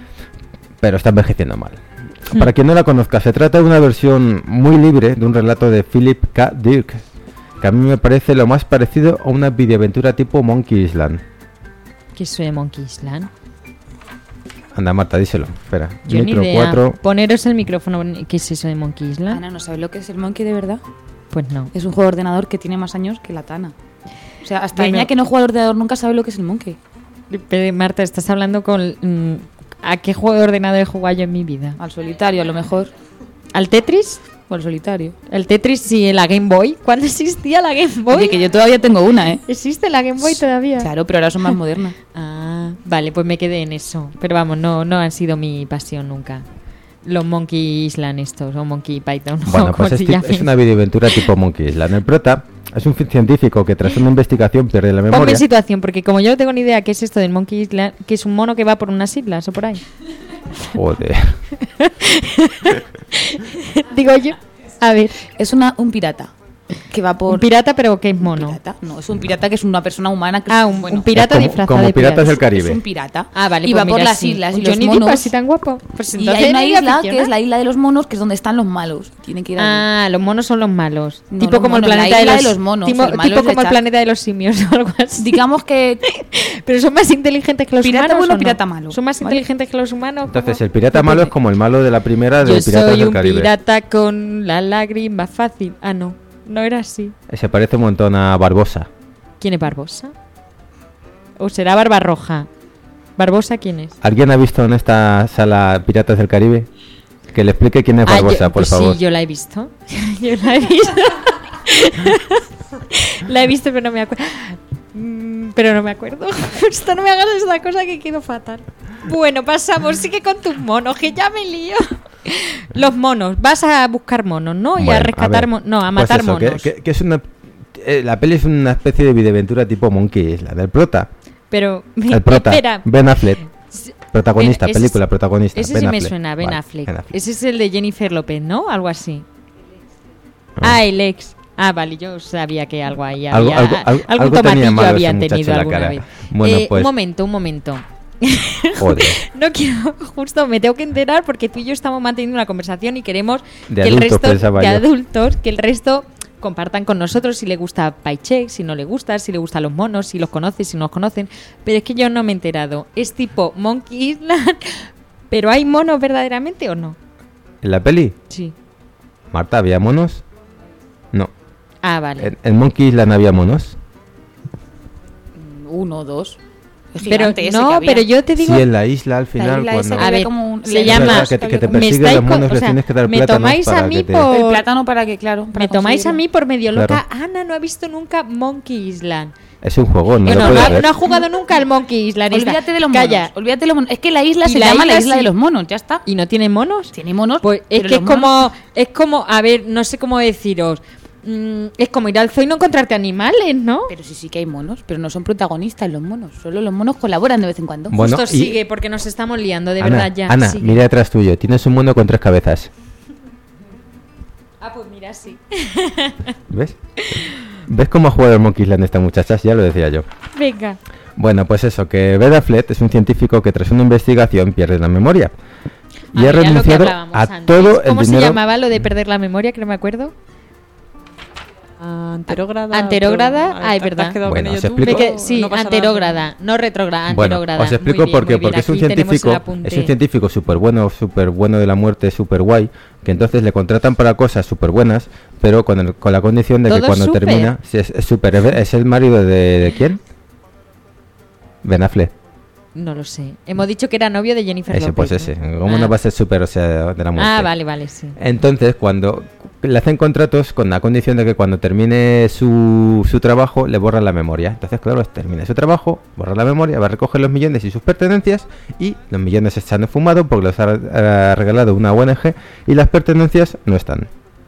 pero está envejeciendo mal. Hmm. Para quien no la conozca, se trata de una versión muy libre de un relato de Philip K. Dick, que a mí me parece lo más parecido a una videoaventura tipo Monkey Island. ¿Qué es de Monkey Island? Anda, Marta, díselo. Espera. Yo Micro ni idea. cuatro. Poneros el micrófono. ¿Qué es eso de Monkey Island? Ana, ¿no sabes lo que es el Monkey de verdad? Pues no. Es un juego de ordenador que tiene más años que la Tana. O sea, hasta Bueno. ella que no juega al ordenador nunca sabe lo que es el Monkey. Pero, Marta, estás hablando con... mm, ¿a qué juego de ordenador he jugado yo en mi vida? Al solitario, a lo mejor. ¿Al Tetris? O al solitario. El Tetris sí, la Game Boy. ¿Cuándo existía la Game Boy? Oye, que yo todavía tengo una, ¿eh? ¿Existe la Game Boy todavía? Claro, pero ahora son más modernas. Ah, vale, pues me quedé en eso. Pero vamos, no, no han sido mi pasión nunca. Los Monkey Island estos, o Monkey Python, o Bueno, como pues es, se ti- llamen. es una videoaventura tipo Monkey Island. El prota es un científico que tras una investigación pierde la Ponme memoria. en situación, porque como yo no tengo ni idea qué es esto del Monkey Island, que es un mono que va por unas islas o por ahí. Joder. Digo yo, a ver, Es una, un pirata que va por... un pirata pero que es mono. ¿Pirata? No, es un pirata que es una persona humana que Ah, es, un, bueno, un pirata como- disfrazado como de Piratas pirata. del Caribe. es un pirata. Ah, vale, y pues va por mira, las sí. islas y Un los Johnny Depp monos. así tan guapo. Pues Y entonces hay una no me isla que aficiona. es la isla de los monos, que es donde están los malos. Tienen que ir ahí. Ah, los monos son los malos. No, tipo los como el monos, la planeta de isla los, de los monos, Tipo, el malo tipo es de como el Chuck. planeta de los simios o algo así. Digamos que Pero son más inteligentes que los Pirata humanos. bueno, ¿o no? pirata malo, Son más ¿vale? inteligentes que los humanos. Entonces, ¿cómo? el pirata malo es como el malo de la primera de Yo Piratas soy del un Caribe. pirata con la lágrima fácil. Ah, no, no era así. Se parece un montón a Barbosa. ¿Quién es Barbosa? ¿O será Barbarroja? ¿Barbosa quién es? ¿Alguien ha visto en esta sala Piratas del Caribe? Que le explique quién es Ah, Barbosa, yo- por pues favor. Sí, yo la he visto. yo la he visto. la he visto, pero no me acuerdo. Mm, Pero no me acuerdo. Esto no me hagas esta cosa que quedo fatal. Bueno, pasamos. Sigue con tus monos, que ya me lío. Los monos. Vas a buscar monos, ¿no? Y Bueno, a rescatar ver. monos. No, a Pues matar eso, que- monos. Que, que es una... eh, la peli es una especie de videoaventura tipo Monkey Island. El prota. Pero, El prota. espera. Ben Affleck. Protagonista, Ben- ese película es- protagonista. Ese Ben sí me Affleck. suena, Ben Vale, Affleck. Ben Affleck. Ese es el de Jennifer López, ¿no? Algo así. Ah. Ah, el ex. Ah, vale, yo sabía que algo ahí había. Algo- algo- algo- algún algo tenía tomatillo malo ese habían muchacho tenido en la alguna cara. vez. Bueno, Eh, pues- Un momento, un momento. Joder. No quiero, justo me tengo que enterar porque tú y yo estamos manteniendo una conversación y queremos De que el adultos, resto pensaba de yo. adultos, que el resto compartan con nosotros si le gusta Paycheck, si no le gusta, si le gustan los monos, si los conoce, si no los conocen. Pero es que yo no me he enterado. Es tipo Monkey Island, pero ¿hay monos verdaderamente o no? ¿En la peli? Sí. Marta, ¿había monos? No. Ah, vale. ¿En, en Monkey Island había monos? uno o dos. Es Pero gigante ese que no, había. pero yo te digo... Sí, en la isla al final. isla cuando... esa que A había ver, como un- se le- llama- que te, que te Me persiguen estáis los monos, co- o les sea, tienes que dar me plátanos tomáis a para mí que te... por- El plátano para que, claro. para Me tomáis a conseguirlo. mí por medio loca. Claro. Ana no ha visto nunca Monkey Island. Es un juego, no Bueno, lo no, puedes ha, ver. no ha jugado nunca al Monkey Island. esta. Olvídate de los monos. Calla. Olvídate de los monos. Es que la isla ¿Y se la llama isla la isla sí? de los monos, ya está. ¿Y no tiene monos? Tiene monos. Pues es pero que es los monos- como, es como, a ver, no sé cómo deciros. Mm, es como ir al zoo y no encontrarte animales, ¿no? Pero sí, sí que hay monos, pero no son protagonistas los monos. Solo los monos colaboran de vez en cuando. Bueno, Justo y- sigue, porque nos estamos liando, de Ana, verdad ya. Ana, sigue. mira detrás tuyo. Tienes un mono con tres cabezas. Ah, pues mira, sí. ¿Ves? ¿Ves cómo ha jugado el Monkey Island esta muchacha? Ya lo decía yo. Venga. Bueno, pues eso, que Ben Affleck es un científico que tras una investigación pierde la memoria. Y Ah, ha mira lo que renunciado hablábamos a antes. todo el ¿Cómo se dinero. llamaba lo de perder la memoria? Que no me acuerdo. Anterógrada. Anterógrada. pero, Ah, es ¿te has verdad. quedado Bueno, con ello os tú? explico. Me que- No sí, pasa nada. anterógrada, no retrógrada, Bueno, anterógrada. os explico Muy bien, por qué. muy bien. Porque es un Aquí tenemos científico, el apunte. es un científico súper bueno, súper bueno de la muerte, súper guay, que entonces le contratan para cosas súper buenas, pero con, el- con la condición de que ¿Todo cuando súper? termina, sí, es, es súper, es, es el marido de, ¿de quién? Ben Affleck. No lo sé. Hemos dicho que era novio de Jennifer Ese, López. pues ese. ¿no? ¿Cómo Ah. no va a ser súper, o sea, de la muerte? Ah, vale, vale, sí. Entonces, cuando le hacen contratos con la condición de que cuando termine su, su trabajo le borran la memoria. Entonces, claro, termina su trabajo, borra la memoria, va a recoger los millones y sus pertenencias y los millones se han fumado porque los ha, ha regalado una O N G y las pertenencias no están.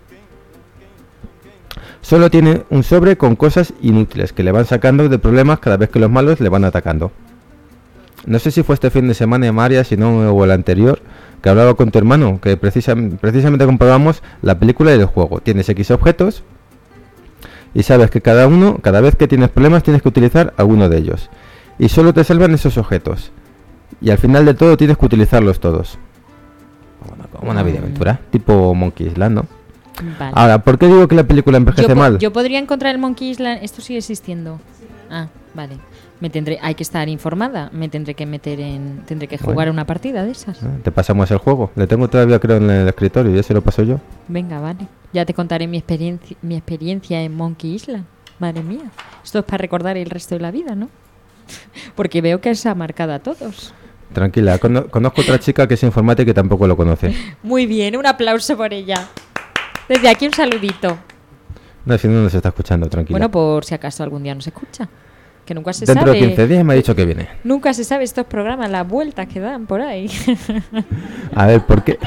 Solo tiene un sobre con cosas inútiles que le van sacando de problemas cada vez que los malos le van atacando. No sé si fue este fin de semana, María, si no, o el anterior, que hablaba con tu hermano, que precisa, precisamente comprobamos la película y el juego. Tienes X objetos y sabes que cada uno, cada vez que tienes problemas, tienes que utilizar alguno de ellos. Y solo te salvan esos objetos. Y al final de todo tienes que utilizarlos todos. Como una, como una videoaventura, tipo Monkey Island, ¿no? Vale. Ahora, ¿por qué digo que la película envejece yo, po- mal? yo podría encontrar el Monkey Island. Esto sigue existiendo. Ah, vale. Me tendré, hay que estar informada. Me tendré que meter en, tendré que jugar Bueno. una partida de esas. Ah, Te pasamos el juego. Le tengo todavía, creo, en el escritorio y ese lo paso yo. Venga, vale. Ya te contaré mi experiencia, mi experiencia en Monkey Island. Madre mía. Esto es para recordar el resto de la vida, ¿no? Porque veo que se ha marcado a todos. Tranquila, cono- conozco otra chica que es informática y que tampoco lo conoce. Muy bien, un aplauso por ella. Desde aquí un saludito. No, si no nos está escuchando, tranquila. Bueno, por si acaso algún día nos escucha. Que nunca se Dentro sabe. de quince días me ha dicho que viene. Nunca se sabe estos programas, las vueltas que dan por ahí. A ver, ¿por qué?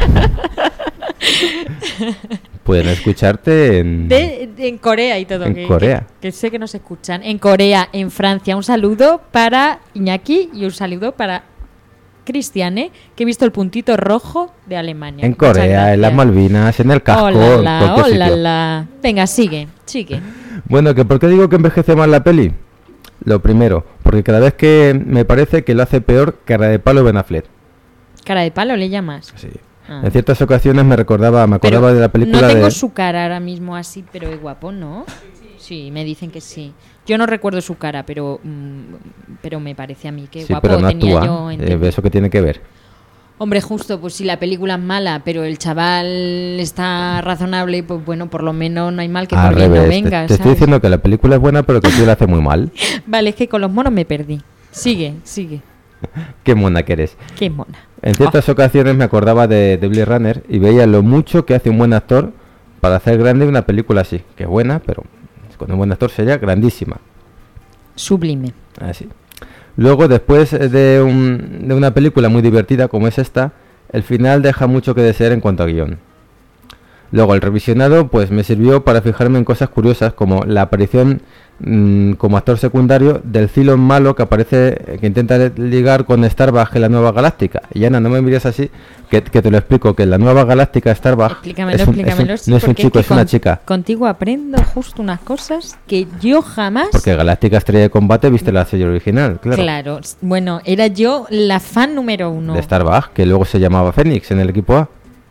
Pueden escucharte en... De, de- en Corea y todo. En que, Corea. Que, que sé que nos escuchan. En Corea, en Francia. Un saludo para Iñaki y un saludo para Cristiane, que he visto el puntito rojo de Alemania. En Muchas Corea, en las gracias. Malvinas, en el casco, Hola, en la, cualquier hola, sitio. la. Venga, sigue, sigue. Bueno, ¿que ¿por qué digo que envejece mal la peli? Lo primero, porque cada vez que me parece que lo hace peor Cara de Palo Ben Affleck. Cara de palo le llamas. Sí. Ah. En ciertas ocasiones me recordaba, me Pero acordaba de la película no tengo de... su cara ahora mismo así, pero es guapo, ¿no? Sí, me dicen que sí. Yo no recuerdo su cara, pero mm, pero me parece a mí que Sí, guapo pero no tenía actúa. yo Eh, entendido. ¿Eso qué tiene que ver? Hombre, justo, pues si la película es mala, pero el chaval está razonable, pues bueno, por lo menos no hay mal que Al por bien no revés, venga, te, te estoy ¿sabes? diciendo que la película es buena, pero que el tío la hace muy mal. Vale, es que con los monos me perdí. Sigue, sigue. Qué mona que eres. Qué mona. En ciertas ocasiones me acordaba de, de Blade Runner y veía lo mucho que hace un buen actor para hacer grande una película así. Que es buena, pero con un buen actor sería grandísima. Sublime. Así. Luego, después de, un- de una película muy divertida como es esta, el final deja mucho que desear en cuanto a guión. Luego, el revisionado pues me sirvió para fijarme en cosas curiosas como la aparición mm, como actor secundario del Cylon malo que aparece, eh, que intenta ligar con Starbuck en la Nueva Galáctica. Y Ana, no me mires así, que, que te lo explico, que en la Nueva Galáctica Starbuck Explícamelo, es un- es un- explícamelo. sí, no es un porque chico, que es una con- chica. Contigo aprendo justo unas cosas que yo jamás... Porque Galáctica Estrella de Combate viste la serie original, claro. Claro, s- bueno, era yo la fan número uno. De Starbuck, que luego se llamaba Fénix en el equipo A.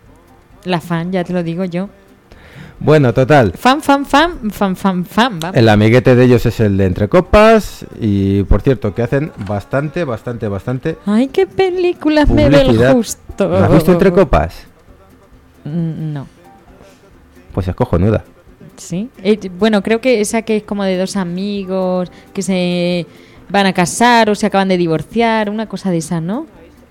La fan, ya te lo digo yo. Bueno, total. Fan, fan, fan, fan, fan, fan. vamos. El amiguete de ellos es el de Entre Copas. Y por cierto, que hacen bastante, bastante, bastante Ay, qué películas me ve el publicidad. justo. ¿Lo has visto Entre Copas? Mm, No, Pues es cojonuda. sí. Eh, bueno, creo que esa que es como de dos amigos que se van a casar o se acaban de divorciar, una cosa de esa, ¿no?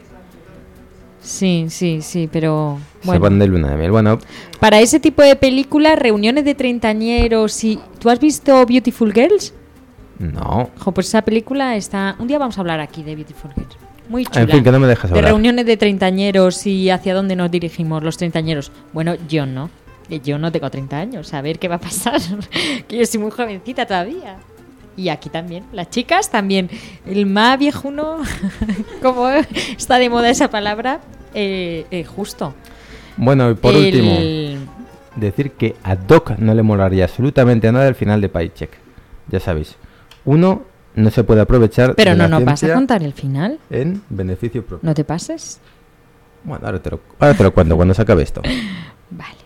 Sí, sí, sí, pero Se bueno. van de luna de miel. Bueno, Para ese tipo de películas, reuniones de treintañeros y... ¿Tú has visto Beautiful Girls? No. Jo, pues esa película está... Un día vamos a hablar aquí de Beautiful Girls. Muy chula. En fin, que no me dejas De hablar. reuniones de treintañeros y hacia dónde nos dirigimos los treintañeros. Bueno, yo no. Yo no tengo treinta años. A ver qué va a pasar. Que yo soy muy jovencita todavía. Y aquí también. Las chicas también. El más viejuno, como está de moda esa palabra, eh, eh, justo. Bueno, y por El- último, decir que a Doc no le molaría absolutamente nada el final de Paycheck. Ya sabéis. Uno, no se puede aprovechar Pero de no la nos vas a ciencia contar el final. en beneficio propio. No te pases. Bueno, ahora te lo, ahora te lo cuento cuando se acabe esto. Vale.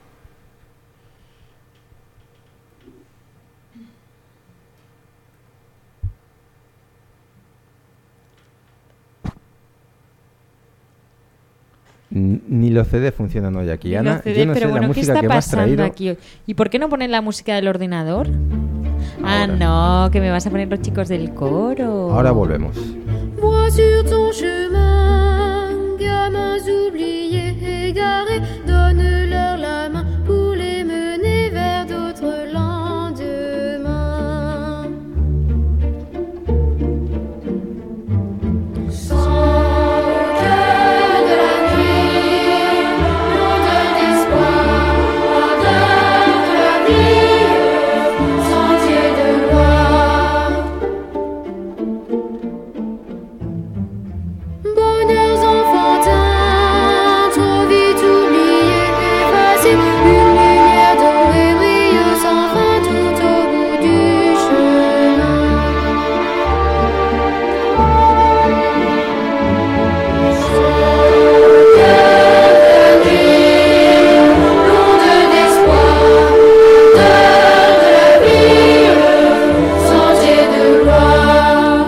N- Ni los C D funcionan hoy aquí, Ni Ana. los C D, Yo no pero sé bueno, la ¿qué música está que me has pasando traído. aquí hoy? ¿Y por qué no ponen la música del ordenador? Ah, Ahora. no, que me vas a poner los chicos del coro. Ahora volvemos. Vois sur ton chemin, gamins oubliés égarés, donne-leur la main pour les mener vers d'autres lendemains. Sans cœur de la nuit, longueur d'espoir, ardeur de la vie, sentier de gloire. Bonheurs enfantins, trop vite oubliés, effacés, une lumière dorée brille sans fin tout au bout du chemin. Cœur de la nuit, onde d'espoir, odeur de la vie, sentier de gloire.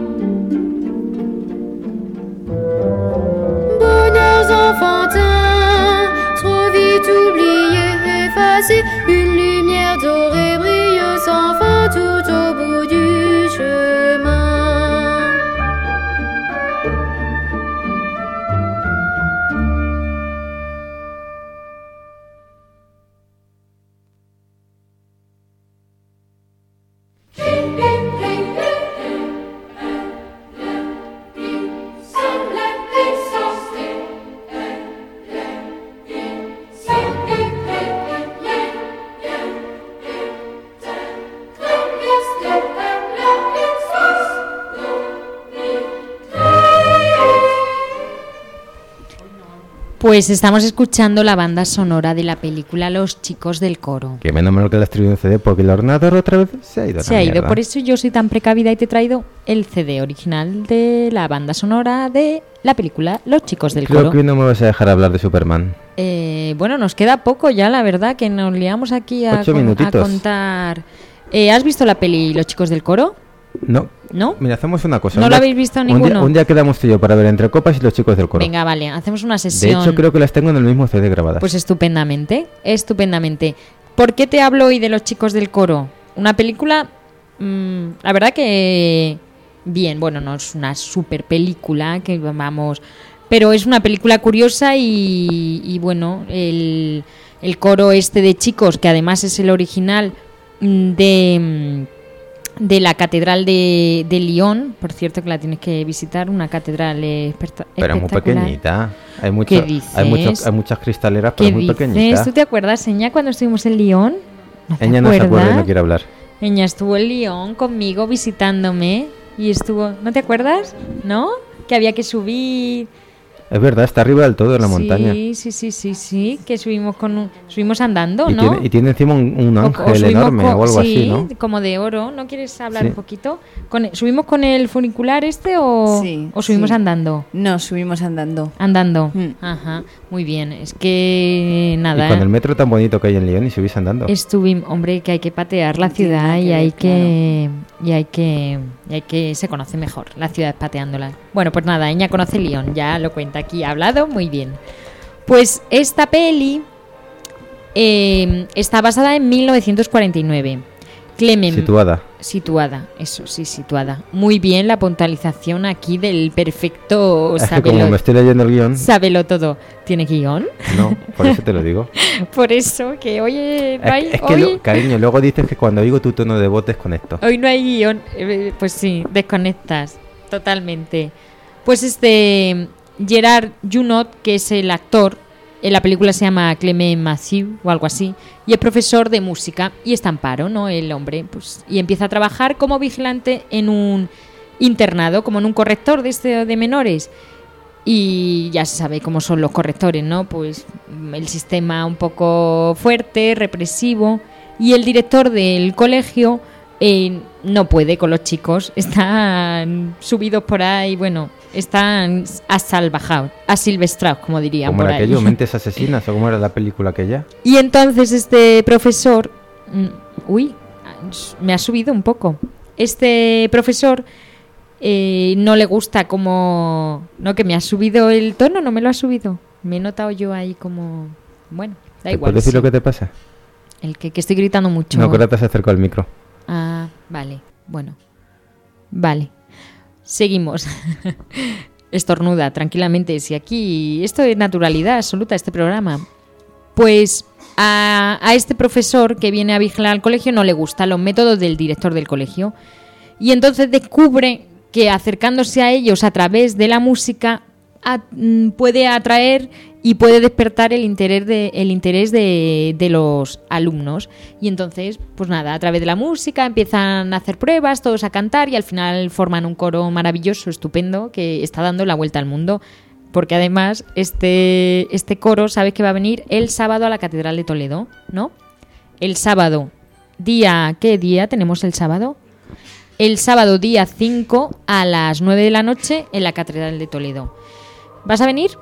Bonheurs enfantins, trop vite oubliés, effacés, une lumière dorée brille sans fin tout au bout du chemin. Pues estamos escuchando la banda sonora de la película Los chicos del coro. Que menos mal que la has traído en C D porque el ordenador otra vez se ha ido. a la Se ha ido, mierda. por eso yo soy tan precavida y te he traído el C D original de la banda sonora de la película Los chicos del Creo coro. que hoy no me vas a dejar hablar de Superman. Eh, bueno, nos queda poco ya, la verdad, que nos liamos aquí a, Ocho con- a minutitos. contar. Eh, ¿Has visto la peli Los chicos del coro? No. ¿No? Mira, hacemos una cosa. ¿No Un la día- habéis visto un día- ninguno? Un día, quedamos tú y yo para ver Entre Copas y Los chicos del coro. Venga, vale, hacemos una De sesión. hecho, creo que las tengo en el mismo C D grabadas. Pues estupendamente, estupendamente. ¿Por qué te hablo hoy de Los chicos del coro? Una película, mmm, la verdad que bien, bueno, no es una super película, que vamos, pero es una película curiosa y, y bueno, el, el coro este de chicos, que además es el original mm, de... mm, de la catedral de, de Lyon, por cierto que la tienes que visitar, una catedral especta- Pero muy espectacular. pequeñita. Hay, mucho, ¿Qué dices? hay, mucho- hay muchas cristaleras, pero ¿Qué muy dices? pequeñita. ¿Tú te acuerdas, Eña, cuando estuvimos en Lyon? ¿No te Ella no se acuerda y acuerdas? no quiere hablar. Eña estuvo en Lyon conmigo visitándome y estuvo... ¿No te acuerdas? ¿No? Que había que subir... Es verdad, está arriba del todo en la sí, montaña. Sí, sí, sí, sí, que subimos con un... subimos andando, Y, ¿no? tiene, y tiene encima un, un O- o ángel subimos enorme con- o algo sí, así, ¿no? como de oro. ¿No quieres hablar Sí. un poquito? Con, ¿Subimos con el funicular este o, Sí, o subimos sí. andando? No, subimos andando. Andando. Mm. Ajá, muy bien. Es que nada. Y con ¿eh? el metro tan bonito que hay en Lyon y subís andando. Estuvimos, hombre, que hay que patear la Tiene ciudad nada que y ver, hay que y hay que y hay que se conoce mejor la ciudad pateándola. Bueno, pues nada, ella conoce Lyon, ya lo cuenta aquí, ha hablado muy bien. Pues esta peli eh, está basada en mil novecientos cuarenta y nueve. Clement Situada. Situada, eso sí, situada. Muy bien la puntualización aquí del perfecto Es que sábelo, como me estoy leyendo el guión, sábelo todo. ¿Tiene guión? no, por eso te lo digo. Por eso, que oye, no Es, hay, es que, hoy, lo- cariño, luego dices que cuando oigo tu tono de voz desconecto. hoy no hay guión. Eh, Pues sí, desconectas totalmente. Pues este Gerard Junot, que es el actor, en la película se llama Clement Massieu o algo así, y es profesor de música y está en paro, ¿no? El hombre, pues, y empieza a trabajar como vigilante en un internado, como en un corrector de este de menores. Y ya se sabe cómo son los correctores, ¿no? Pues el sistema un poco fuerte, represivo, y el director del colegio eh, no puede con los chicos, están subidos por ahí, bueno, están asalvajados, asilvestrados, como dirían Como por era ahí. aquello, Mentes Asesinas, o como era la película aquella. Y entonces este profesor... mm, Uy, me ha subido un poco. Este profesor eh, no le gusta como... No, que me ha subido el tono, no me lo ha subido. Me he notado yo ahí como... Bueno, da ¿Te igual. puedes decir sí. lo que te pasa? El que, que estoy gritando mucho. No, que ahora te has acercado al micro. Ah, vale, bueno. Vale. Seguimos. Estornuda tranquilamente. Si aquí esto es naturalidad absoluta, este programa. Pues a, a este profesor que viene a vigilar al colegio no le gustan los métodos del director del colegio. Y entonces descubre que acercándose a ellos a través de la música a- mm, puede atraer y puede despertar el interés de, el interés de, de los alumnos. Y entonces, pues nada, a través de la música empiezan a hacer pruebas, todos a cantar y al final forman un coro maravilloso, estupendo, que está dando la vuelta al mundo. Porque además este, este coro, sabes que va a venir el sábado a la Catedral de Toledo, ¿no? El sábado, día, ¿qué día tenemos el sábado? El sábado día cinco a las nueve de la noche en la Catedral de Toledo. ¿Vas a venir?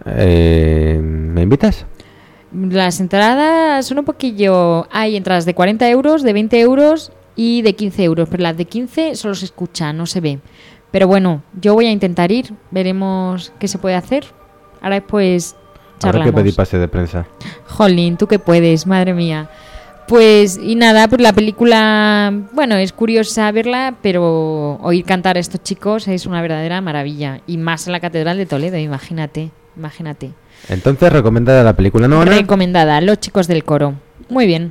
Eh, ¿Me invitas? Las entradas son un poquillo... Hay entradas de cuarenta euros, de veinte euros y de quince euros. Pero las de quince solo se escucha, no se ve. Pero bueno, yo voy a intentar ir. Veremos qué se puede hacer. Ahora después Habrá charlamos. que pedir pase de prensa. Jolín, tú que puedes, madre mía. Pues, y nada, pues la película, bueno, es curiosa verla, pero oír cantar a estos chicos es una verdadera maravilla. Y más en la Catedral de Toledo, imagínate, imagínate. Entonces, recomendada la película, ¿no, Ana? Recomendada, Los chicos del coro. Muy bien.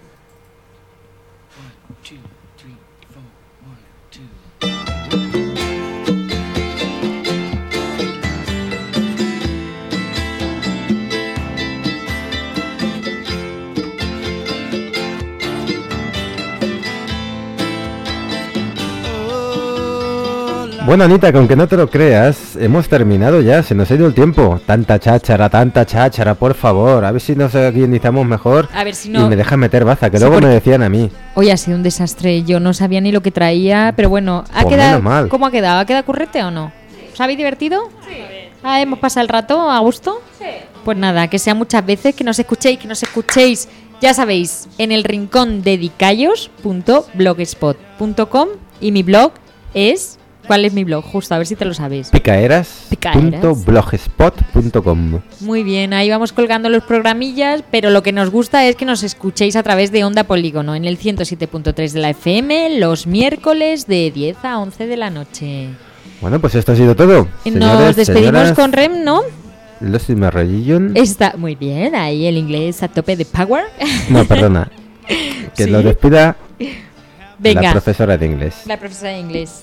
Bueno, Anita, que aunque no te lo creas, hemos terminado ya, se nos ha ido el tiempo. Tanta cháchara, tanta cháchara, por favor, a ver si nos guionizamos mejor. A ver si no- Y me dejan meter baza, que Sí, luego porque- me decían a mí. Hoy ha sido un desastre, yo no sabía ni lo que traía, pero bueno, ¿ha Pues quedado, menos mal. ¿cómo ha quedado? ¿Ha quedado currete o no? ¿Os habéis divertido? Sí. Ah, ¿hemos pasado el rato a gusto? Sí. Pues nada, que sea muchas veces, que nos escuchéis, que nos escuchéis, ya sabéis, en el rincón de dicayos punto blogspot punto com y mi blog es... ¿Cuál es mi blog? Justo, a ver si te lo sabes. Picaeras Picaeras. punto blogspot punto com. Muy bien, ahí vamos colgando los programillas, pero lo que nos gusta es que nos escuchéis a través de Onda Polígono en el ciento siete punto tres de la F M los miércoles de diez a once de la noche. Bueno, pues esto ha sido todo. Y Señores, nos despedimos señoras, con Rem, ¿no? Lost in my religion. Está muy bien, ahí el inglés a tope de power. No, perdona. Que ¿Sí? lo despida Venga, la profesora de inglés. la profesora de inglés.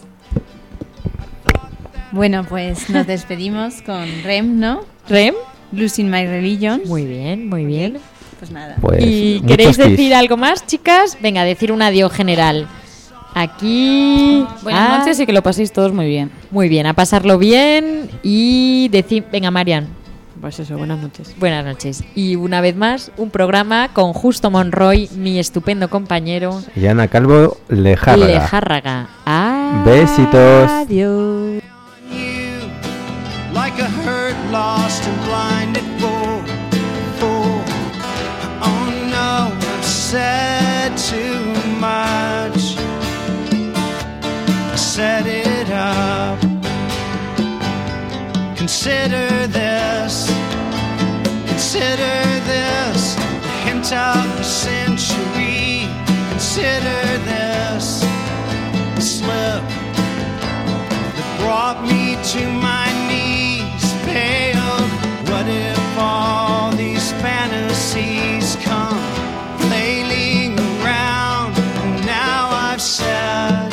Bueno, pues nos despedimos con Rem, ¿no? Rem. Losing My Religion. Muy bien, muy bien. Pues nada. Pues, ¿Y muchos queréis kiss. decir algo más, chicas? Venga, decir un adiós general. Aquí... Buenas Ah, noches y que lo paséis todos muy bien. Muy bien, a pasarlo bien y decir... Venga, Marian. Pues eso, buenas noches. Buenas noches. Y una vez más, un programa con Justo Monroy, mi estupendo compañero. Y Ana Calvo Lejárraga. Lejárraga. Besitos. Adiós. Like a hurt, lost and blinded fool. Fool. Oh no, I've said too much. Set it up. Consider this. Consider this. The hint of the century. Consider this. brought me to my knees, pale. What if all these fantasies come flailing around? And now I've said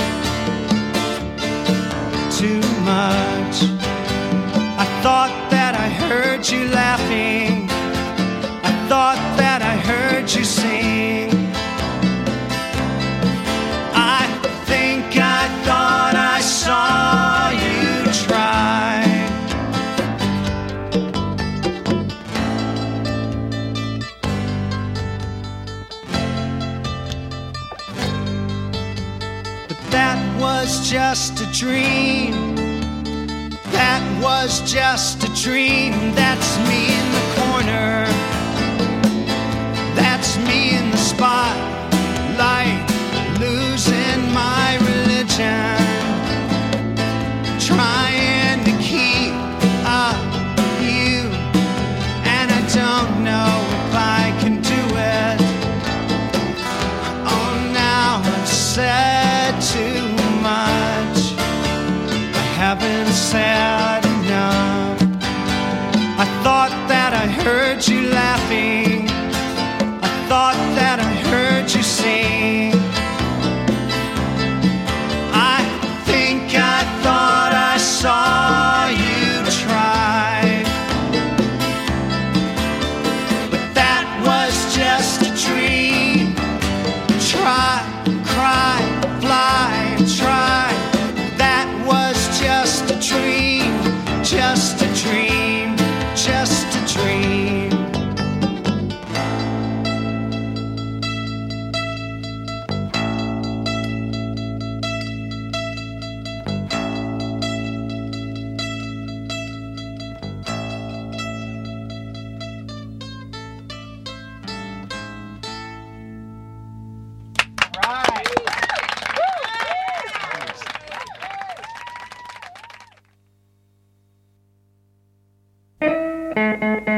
too much. I thought that I heard you laughing. I thought that I heard you sing. I think I thought I saw you try. But that was just a dream. That was just a dream. That's me in the corner. That's me in the spotlight, losing my religion, trying to keep up with you, and I don't know if I can do it. Oh, now I've said too much. I haven't said enough. I thought that I heard you laughing. I thought that I heard you sing. I think I thought I saw you try. But that was just a dream. Try, cry, fly, try. That was just a dream. Just a dream. Just a dream. Right.